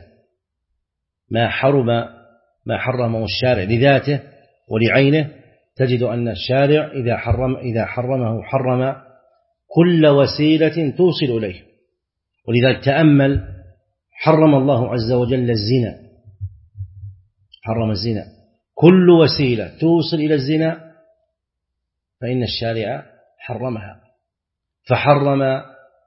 ما حرمه الشارع لذاته ولعينه تجد أن الشارع إذا حرمه حرم كل وسيلة توصل إليه. ولذلك تأمل، حرم الله عز وجل الزنا، حرم الزنا، كل وسيلة توصل إلى الزنا فإن الشارع حرمها. فحرم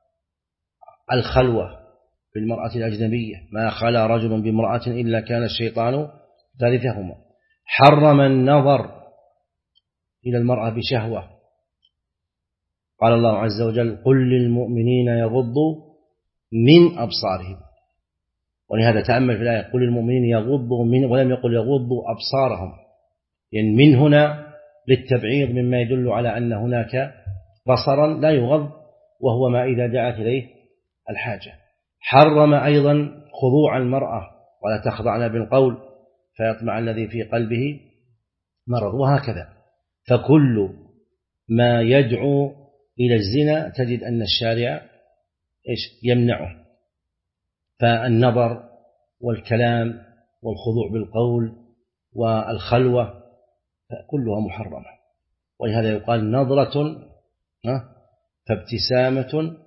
الخلوة بالمرأة الأجنبية، ما خلا رجل بامرأة إلا كان الشيطان ثالثهما. حرم النظر إلى المرأة بشهوة، قال الله عز وجل: قل للمؤمنين يغضوا من أبصارهم. ولهذا تأمل في الآية: قل للمؤمنين يغضوا من، ولم يقل يغضوا أبصارهم، يعني من هنا للتبعيض مما يدل على أن هناك بصرا لا يغض، وهو ما إذا دعت إليه الحاجة. حرم أيضا خضوع المرأة ولا تخضعن بالقول فيطمع الذي في قلبه مرض، وهكذا. فكل ما يدعو إلى الزنا تجد أن الشارع يمنعه. فالنظر والكلام والخضوع بالقول والخلوة كلها محرمة، ولهذا يقال نظرة فابتسامة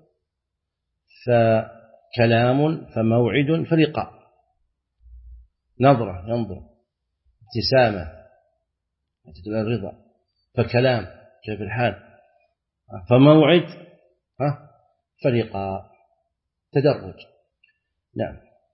فكلام فموعد فلقاء. نظرة ينظر، ابتسامة تدل على الرضا، فكلام كيف الحال، فموعد فلقاء، تدرج. نعم.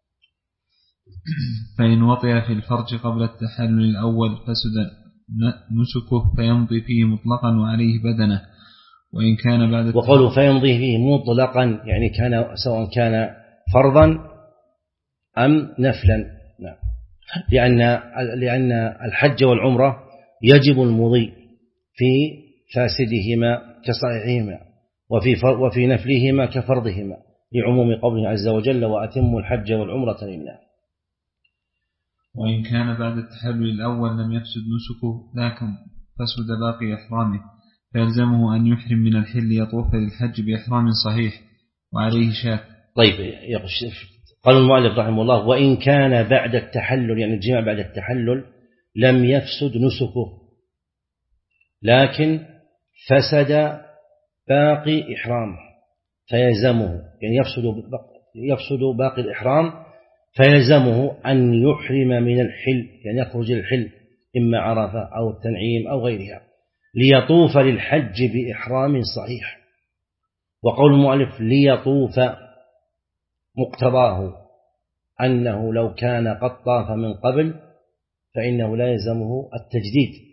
فإن وطئ في الفرج قبل التحلل الأول فسد نسكه فيمضي فيه مطلقا وعليه بدنه، وإن كان بعد وقوله فيمضي فيه مطلقا يعني كان سواء كان فرضا أم نفلا. نعم. لأن الحج والعمرة يجب المضي في فاسدهما كصحيحهما وفي نفلهما كفرضهما، لعموم قوله عز وجل وأتموا الحج والعمرة لله. وإن كان بعد التحلل الأول لم يفسد نسكه لكن فسد باقي إحرامه، فيلزمه أن يحرم من الحل يطوف للحج بإحرام صحيح وعليه شاة. طيب، قال المؤلف رحمه الله وإن كان بعد التحلل يعني الجماع بعد التحلل لم يفسد نسكه لكن فسد باقي إحرامه فيلزمه، يعني يفسد باقي الإحرام فيلزمه أن يحرم من الحل، يعني يخرج الحل إما عرفة أو التنعيم أو غيرها ليطوف للحج بإحرام صحيح. وقول المؤلف ليطوف مقتضاه أنه لو كان قد طاف من قبل فإنه لا يلزمه التجديد.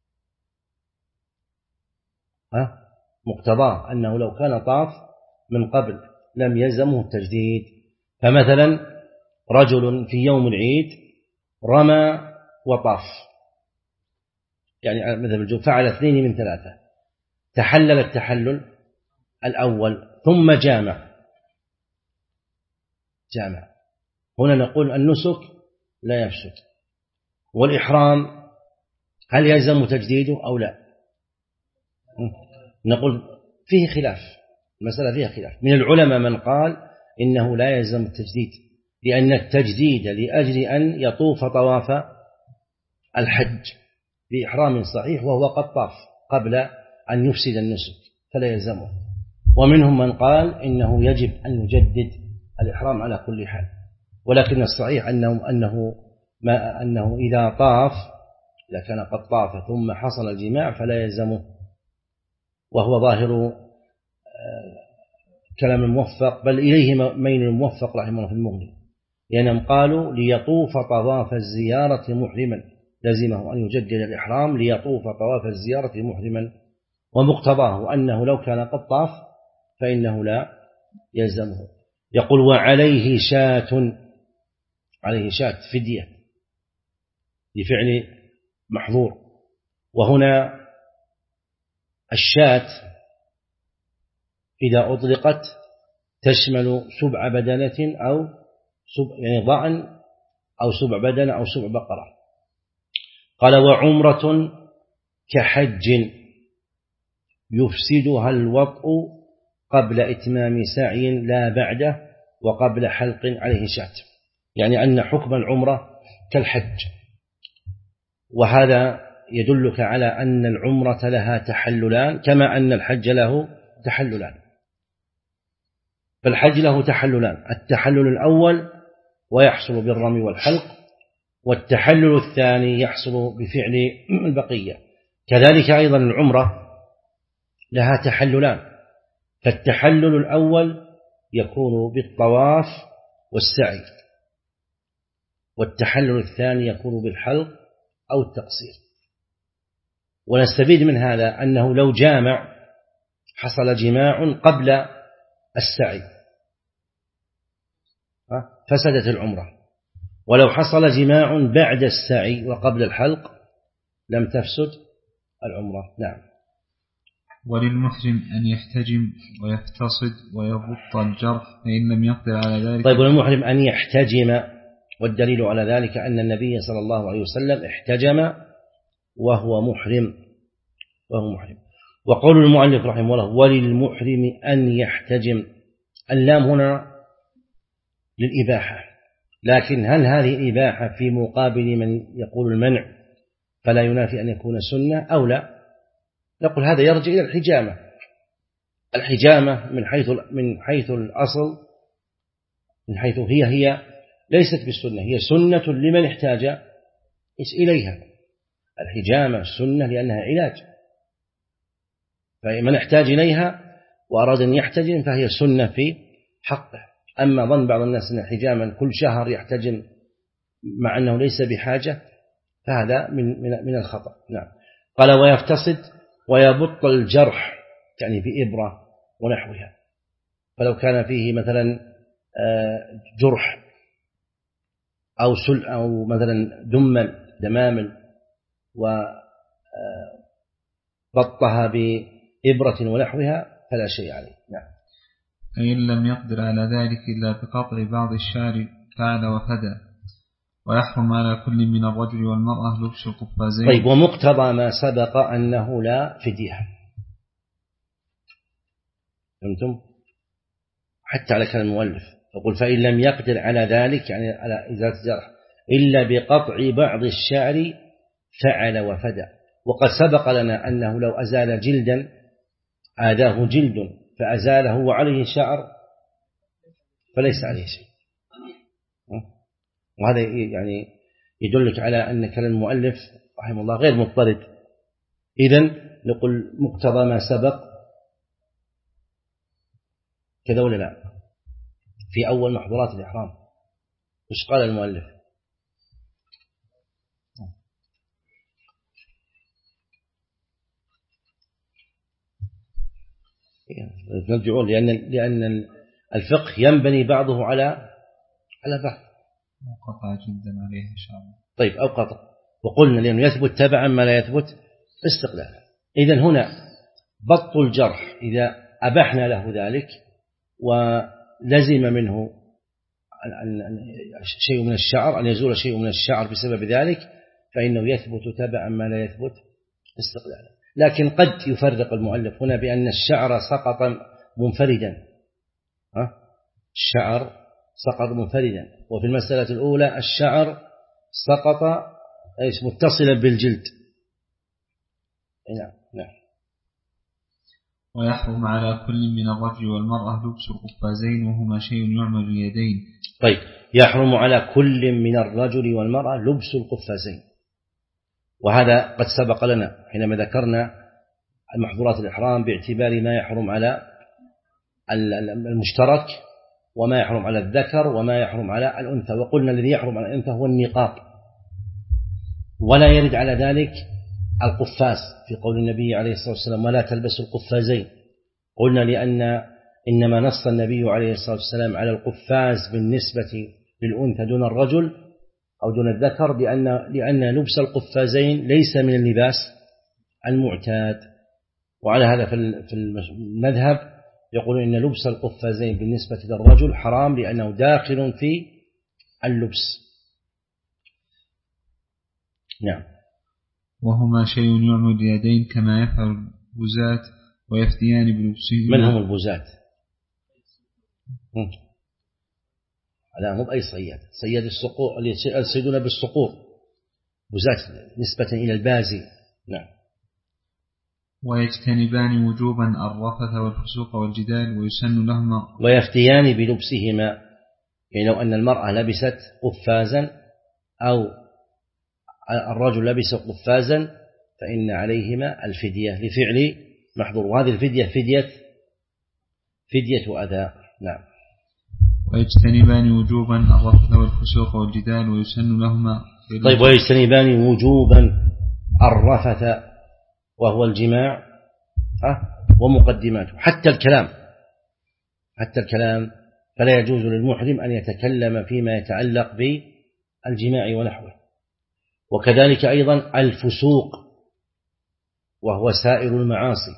مقتضاه أنه لو كان طاف من قبل لم يلزمه التجديد. فمثلا رجل في يوم العيد رمى وطاف، يعني مثلا فعل 2 من 3، تحلل التحلل الأول ثم جامع، هنا نقول النسك لا يفسد. والإحرام هل يلزم تجديده أو لا؟ نقول فيه خلاف، المسألة فيها خلاف. من العلماء من قال إنه لا يلزم التجديد، لأن التجديد لأجل أن يطوف طواف الحج بإحرام صحيح وهو قد طاف قبل أن يفسد النسك فلا يلزمه. ومنهم من قال إنه يجب أن يجدد الإحرام على كل حال، ولكن الصحيح أنه إذا طاف إذا كان قد طاف ثم حصل الجماع فلا يلزمه، وهو ظاهر كلام الموفق، بل إليه ميل الموفق رحمه الله في المغني، لأنهم قالوا ليطوف طواف الزيارة محرما، لزمه أن يجدد الإحرام ليطوف طواف الزيارة محرما، ومقتضاه أنه لو كان قد طاف فإنه لا يلزمه. يقول وعليه شاة، عليه شاة فدية لفعل محظور. وهنا الشاة إذا أطلقت تشمل سبع بدنة أو يعني ضأن أو سبع بدنة أو سبع بقرة. قال وعمرة كحج يفسدها الوطء قبل إتمام سعي لا بعده وقبل حلق عليه شاة، يعني أن حكم العمرة كالحج. وهذا يدلك على أن العمرة لها تحللان كما أن الحج له تحللان. فالحج له تحللان، التحلل الأول ويحصل بالرمي والحلق، والتحلل الثاني يحصل بفعل البقية. كذلك أيضا العمرة لها تحللان، فالتحلل الأول يكون بالطواف والسعي، والتحلل الثاني يكون بالحلق أو التقصير. ونستفيد من هذا أنه لو جامع حصل جماع قبل السعي فسدت العمرة، ولو حصل جماع بعد السعي وقبل الحلق لم تفسد العمرة. نعم. وللمحرم أن يحتجم ويفتصد ويغط الجرح فإن لم يقدر على ذلك. طيب، وللمحرم أن يحتجم والدليل على ذلك أن النبي صلى الله عليه وسلم احتجم وهو محرم. وقول المؤلف رحمه الله وللمحرم أن يحتجم، اللام هنا للإباحة، لكن هل هذه الإباحة في مقابل من يقول المنع فلا ينافي أن يكون سنة أو لا؟ نقول هذا يرجع إلى الحجامة من حيث الأصل، من حيث هي ليست بالسنة، هي سنة لمن احتاج إليها. الحجامة سنة لأنها علاج، فمن احتاج إليها وأراد أن يحتجم فهي سنة في حقه. أما ظن بعض الناس أن الحجامة كل شهر يحتجم مع أنه ليس بحاجة فهذا من الخطأ. نعم. قال ويفتصد ويبط الجرح، يعني بإبرة ونحوها، فلو كان فيه مثلا جرح أو مثلا دمامل وبطها بإبرة ونحوها فلا شيء عليه. نعم. فإن لم يقدر على ذلك إلا بقطع بعض الشعر فعل وفدى، ويحرم على كل من الرجل والمرأة لبس القفازين. طيب، ومقتضى ما سبق أنه لا فدية، فهمتم؟ حتى على كلام المؤلف يقول فإن لم يقدر على ذلك، يعني على إزالة الجرح، إلا بقطع بعض الشعر فعل وفدى. وقد سبق لنا أنه لو أزال جلدا آذاه جلد فأزاله وعليه شعر فليس عليه شيء. وهذا يعني يدلك على أن كلام المؤلف رحمه الله غير مضطرد. إذن نقول مقتضى ما سبق كذا ولا لا؟ في أول محظورات الإحرام وش قال المؤلف؟ نرجعون لأن الفقه ينبني بعضه على بعض. وقطع جدا عليه إن شاء الله. طيب، أو قطع، وقلنا لأنه يثبت تبعا ما لا يثبت استقلالا. إذن هنا بط الجرح إذا أبحنا له ذلك ولزم منه شيء من الشعر، أن يزول شيء من الشعر بسبب ذلك، فإنه يثبت تبعا ما لا يثبت استقلالا. لكن قد يفرق المؤلف هنا بأن الشعر سقط منفردا، الشعر سقط منفردا، وفي المسألة الأولى الشعر سقط متصلا بالجلد. نعم. ويحرم على كل من الرجل والمرأة لبس القفازين وهما شيء يعمل اليدين. طيب، يحرم على كل من الرجل والمرأة لبس القفازين، وهذا قد سبق لنا حينما ذكرنا المحظورات الإحرام باعتبار ما يحرم على المشترك وما يحرم على الذكر وما يحرم على الأنثى، وقلنا الذي يحرم على الأنثى هو النقاب، ولا يرد على ذلك القفاز في قول النبي عليه الصلاة والسلام ولا تلبسوا القفازين. قلنا لأن إنما نص النبي عليه الصلاة والسلام على القفاز بالنسبة للأنثى دون الرجل أو دون الذكر لأن لبس القفازين ليس من اللباس المعتاد. وعلى هذا في المذهب يقولون إن لبس القفازين بالنسبة للرجل حرام لأنه داخل في اللبس. نعم. وهما شيء يعمل اليدين كما يفعل البزاة ويفتيان بلبسهما. من هم البزاة؟ لا، مو بأي صياد الصقور اللي يصيدون بالصقور، بزاة نسبة إلى البازي. نعم. ويجتنبان وجوبا الرفث والفسوق والجدال ويسن لهما. ويفتيان بلبسهما، يعني لو أن المرأة لبست قفازا أو الرجل لبس قفازا فإن عليهما الفدية لفعل محظور، وهذه الفدية فدية أداء. نعم. ويجتنبان وجوبا الرفث والفسوق والجدال ويسن لهما. طيب، ويجتنبان وجوبا الرفث وهو الجماع ومقدماته، حتى الكلام فلا يجوز للمحرم أن يتكلم فيما يتعلق بالجماع ونحوه. وكذلك أيضا الفسوق وهو سائر المعاصي،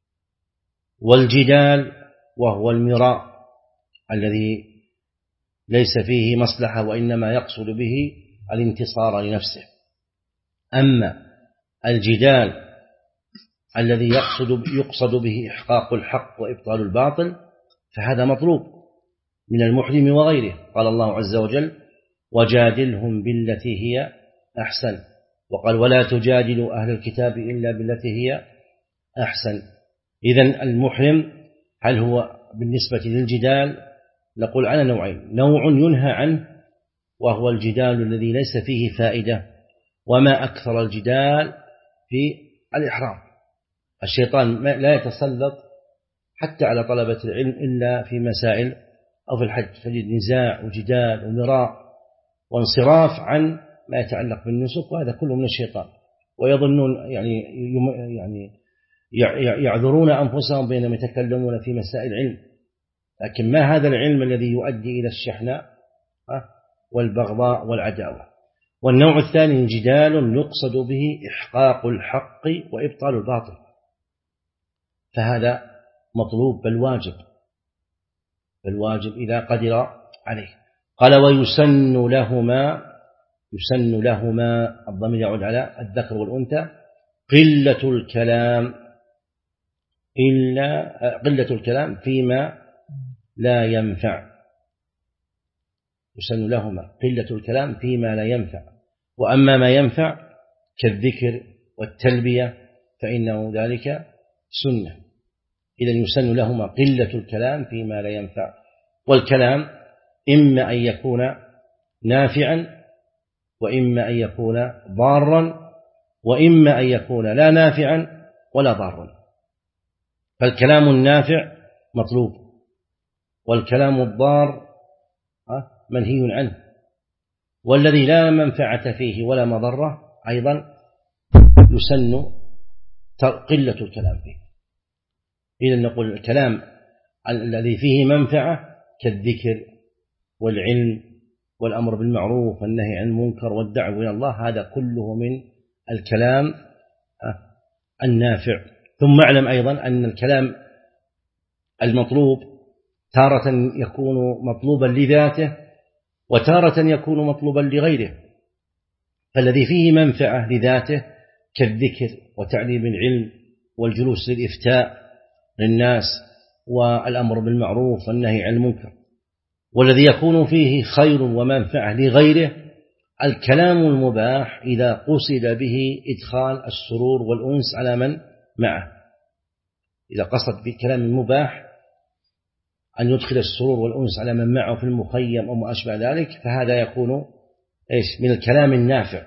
والجدال وهو المراء الذي ليس فيه مصلحة وإنما يقصد به الانتصار لنفسه. أما الجدال الذي يقصد به إحقاق الحق وإبطال الباطل فهذا مطلوب من المحرم وغيره. قال الله عز وجل: وجادلهم بالتي هي أحسن، وقال: ولا تجادلوا أهل الكتاب إلا بالتي هي أحسن. إذن المحرم هل هو بالنسبة للجدال نقول على نوعين: نوع ينهى عنه وهو الجدال الذي ليس فيه فائدة، وما أكثر الجدال في الإحرام. الشيطان لا يتسلط حتى على طلبة العلم إلا في مسائل أو في الحج، تجد نزاع وجدال ومراء وانصراف عن ما يتعلق بالنسك، وهذا كله من الشيطان. ويظنون يعني يعذرون أنفسهم بينما يتكلمون في مسائل علم، لكن ما هذا العلم الذي يؤدي إلى الشحناء والبغضاء والعداوة. والنوع الثاني جدال يقصد به إحقاق الحق وإبطال الباطل، فهذا مطلوب بل واجب إذا قدر عليه. قال: ويسن لهما الضمير يعود على الذكر والأنثى قلة الكلام فيما لا ينفع. يسن لهما قلة الكلام فيما لا ينفع، وأما ما ينفع كالذكر والتلبية فإنه ذلك سنة. إذن يسن لهما قلة الكلام فيما لا ينفع. والكلام إما أن يكون نافعا، وإما أن يكون ضارا، وإما أن يكون لا نافعا ولا ضارا. فالكلام النافع مطلوب، والكلام الضار منهي عنه، والذي لا منفعة فيه ولا مضرة أيضا يسن قلة الكلام فيه. إذن نقول الكلام الذي فيه منفعة كالذكر والعلم والأمر بالمعروف والنهي عن المنكر والدعوة إلى الله، هذا كله من الكلام النافع. ثم اعلم أيضا أن الكلام المطلوب تارة يكون مطلوبا لذاته، وتارة يكون مطلوبا لغيره. فالذي فيه منفعة لذاته كالذكر وتعليم العلم والجلوس للإفتاء للناس والأمر بالمعروف والنهي عن المنكر، والذي يكون فيه خير ومنفعة لغيره الكلام المباح إذا قصد به إدخال السرور والأنس على من معه. إذا قصد بالكلام المباح أن يدخل السرور والأنس على من معه في المخيم أو ما أشبه ذلك، فهذا يكون من الكلام النافع،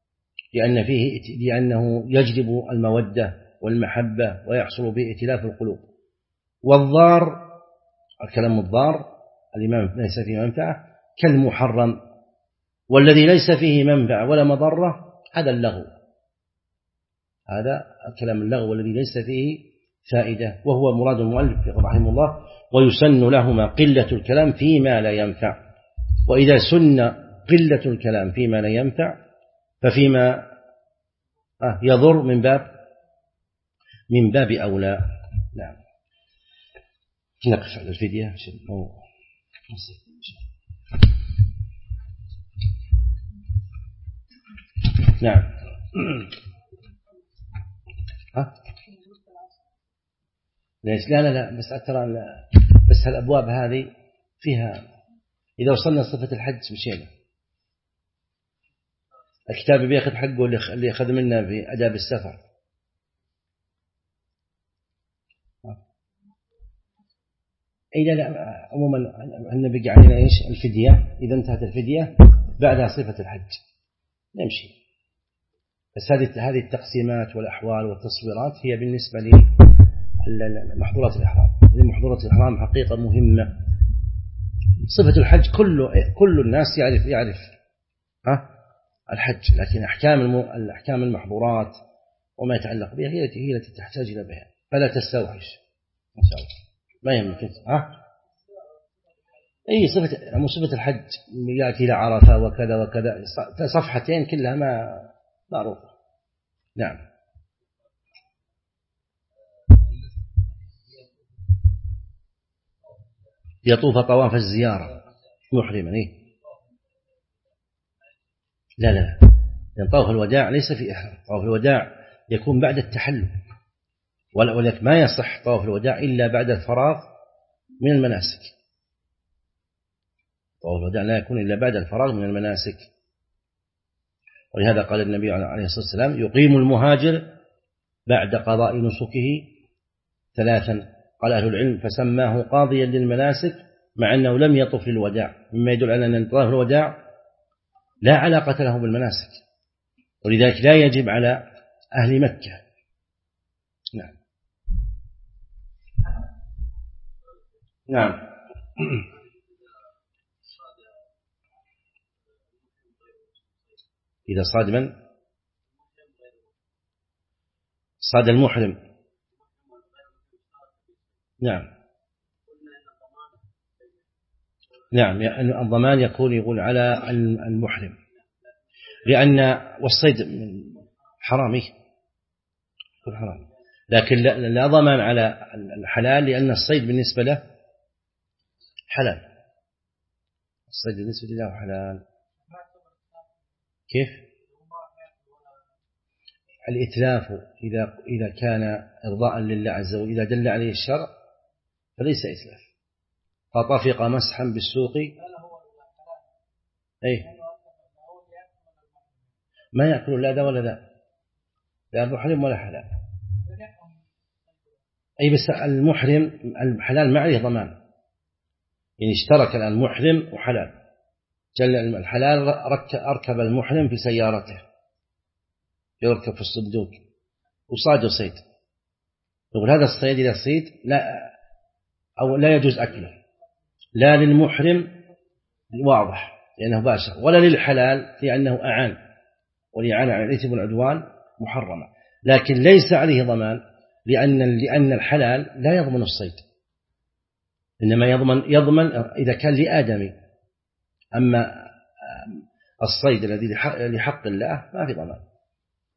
لأنه يجلب المودة والمحبة ويحصل به ائتلاف القلوب. والضار الكلام الضار الإمام ليس فيه منفعة كالمحرم، والذي ليس فيه منفعة ولا مضرة هذا اللغو، هذا الكلام اللغو الذي ليس فيه فائدة، وهو مراد المؤلف رحمه الله: ويسن لهما قلة الكلام فيما لا ينفع. وإذا سن قلة الكلام فيما لا ينفع ففيما يضر من باب أولى. نعم، نقف على الفدية. نعم. لا بس ترى بس هالأبواب هذه فيها إذا وصلنا صفة الحج مشينا. الكتاب بياخذ حقه اللي أخذ منا في أداب السفر. لا عموما النبي علينا إيش الفدية. إذا انتهت الفدية بعدها صفة الحج نمشي. بس هذه التقسيمات والأحوال والتصويرات هي بالنسبة لمحظورات الإحرام. محظورات الإحرام حقيقة مهمة. صفة الحج كل الناس يعرف الحج، لكن الأحكام المحظورات وما يتعلق بها هي التي تحتاج إلى بيان، فلا تستوحش إن شاء الله. ما يمكن صفة الحج يأتي إلى عرفة وكذا وكذا، صفحتين كلها ما معروفة. نعم. يطوف طواف الزيارة محرما. لا لأن طواف الوداع ليس في إحرام. طواف الوداع يكون بعد التحلل، ولكن ما يصح طواف الوداع إلا بعد الفراغ من المناسك. طواف الوداع لا يكون إلا بعد الفراغ من المناسك. ولهذا قال النبي عليه الصلاة والسلام: يقيم المهاجر بعد قضاء نسكه 3. قال أهل العلم: فسماه قاضيا للمناسك مع أنه لم يطف للوداع، مما يدل على أن طواف الوداع لا علاقة له بالمناسك، ولذلك لا يجب على أهل مكة. نعم. نعم. إذا صاد من؟ صاد المحرم. نعم الضمان يقول على المحرم، لأن والصيد حرامي حرام، لكن لا ضمان على الحلال، لأن الصيد بالنسبة له حلال. الصيد بالنسبة له حلال. كيف؟ الإتلاف إذا كان إرضاء لله عز وجل، إذا دل عليه الشرع فليس إتلاف. فطفق مسحا بالسوق ما يأكل لا ذا ولا ذا، لا محرم ولا حلال. بس المحرم الحلال ما عليه ضمان، يعني اشترك الآن محرم وحلال، جل الحلال أركب المحرم في سيارته، يركب في الصندوق وصاد صيد، يقول هذا الصيد إذا صيد لا يجوز أكله، لا للمحرم واضح لأنه باشر، ولا للحلال لأنه أعان، والإعانة على الإثم والعدوان محرمة، لكن ليس عليه ضمان لأن الحلال لا يضمن الصيد، إنما يضمن إذا كان لآدمي، أما الصيد الذي لحق الله ما في ضمان.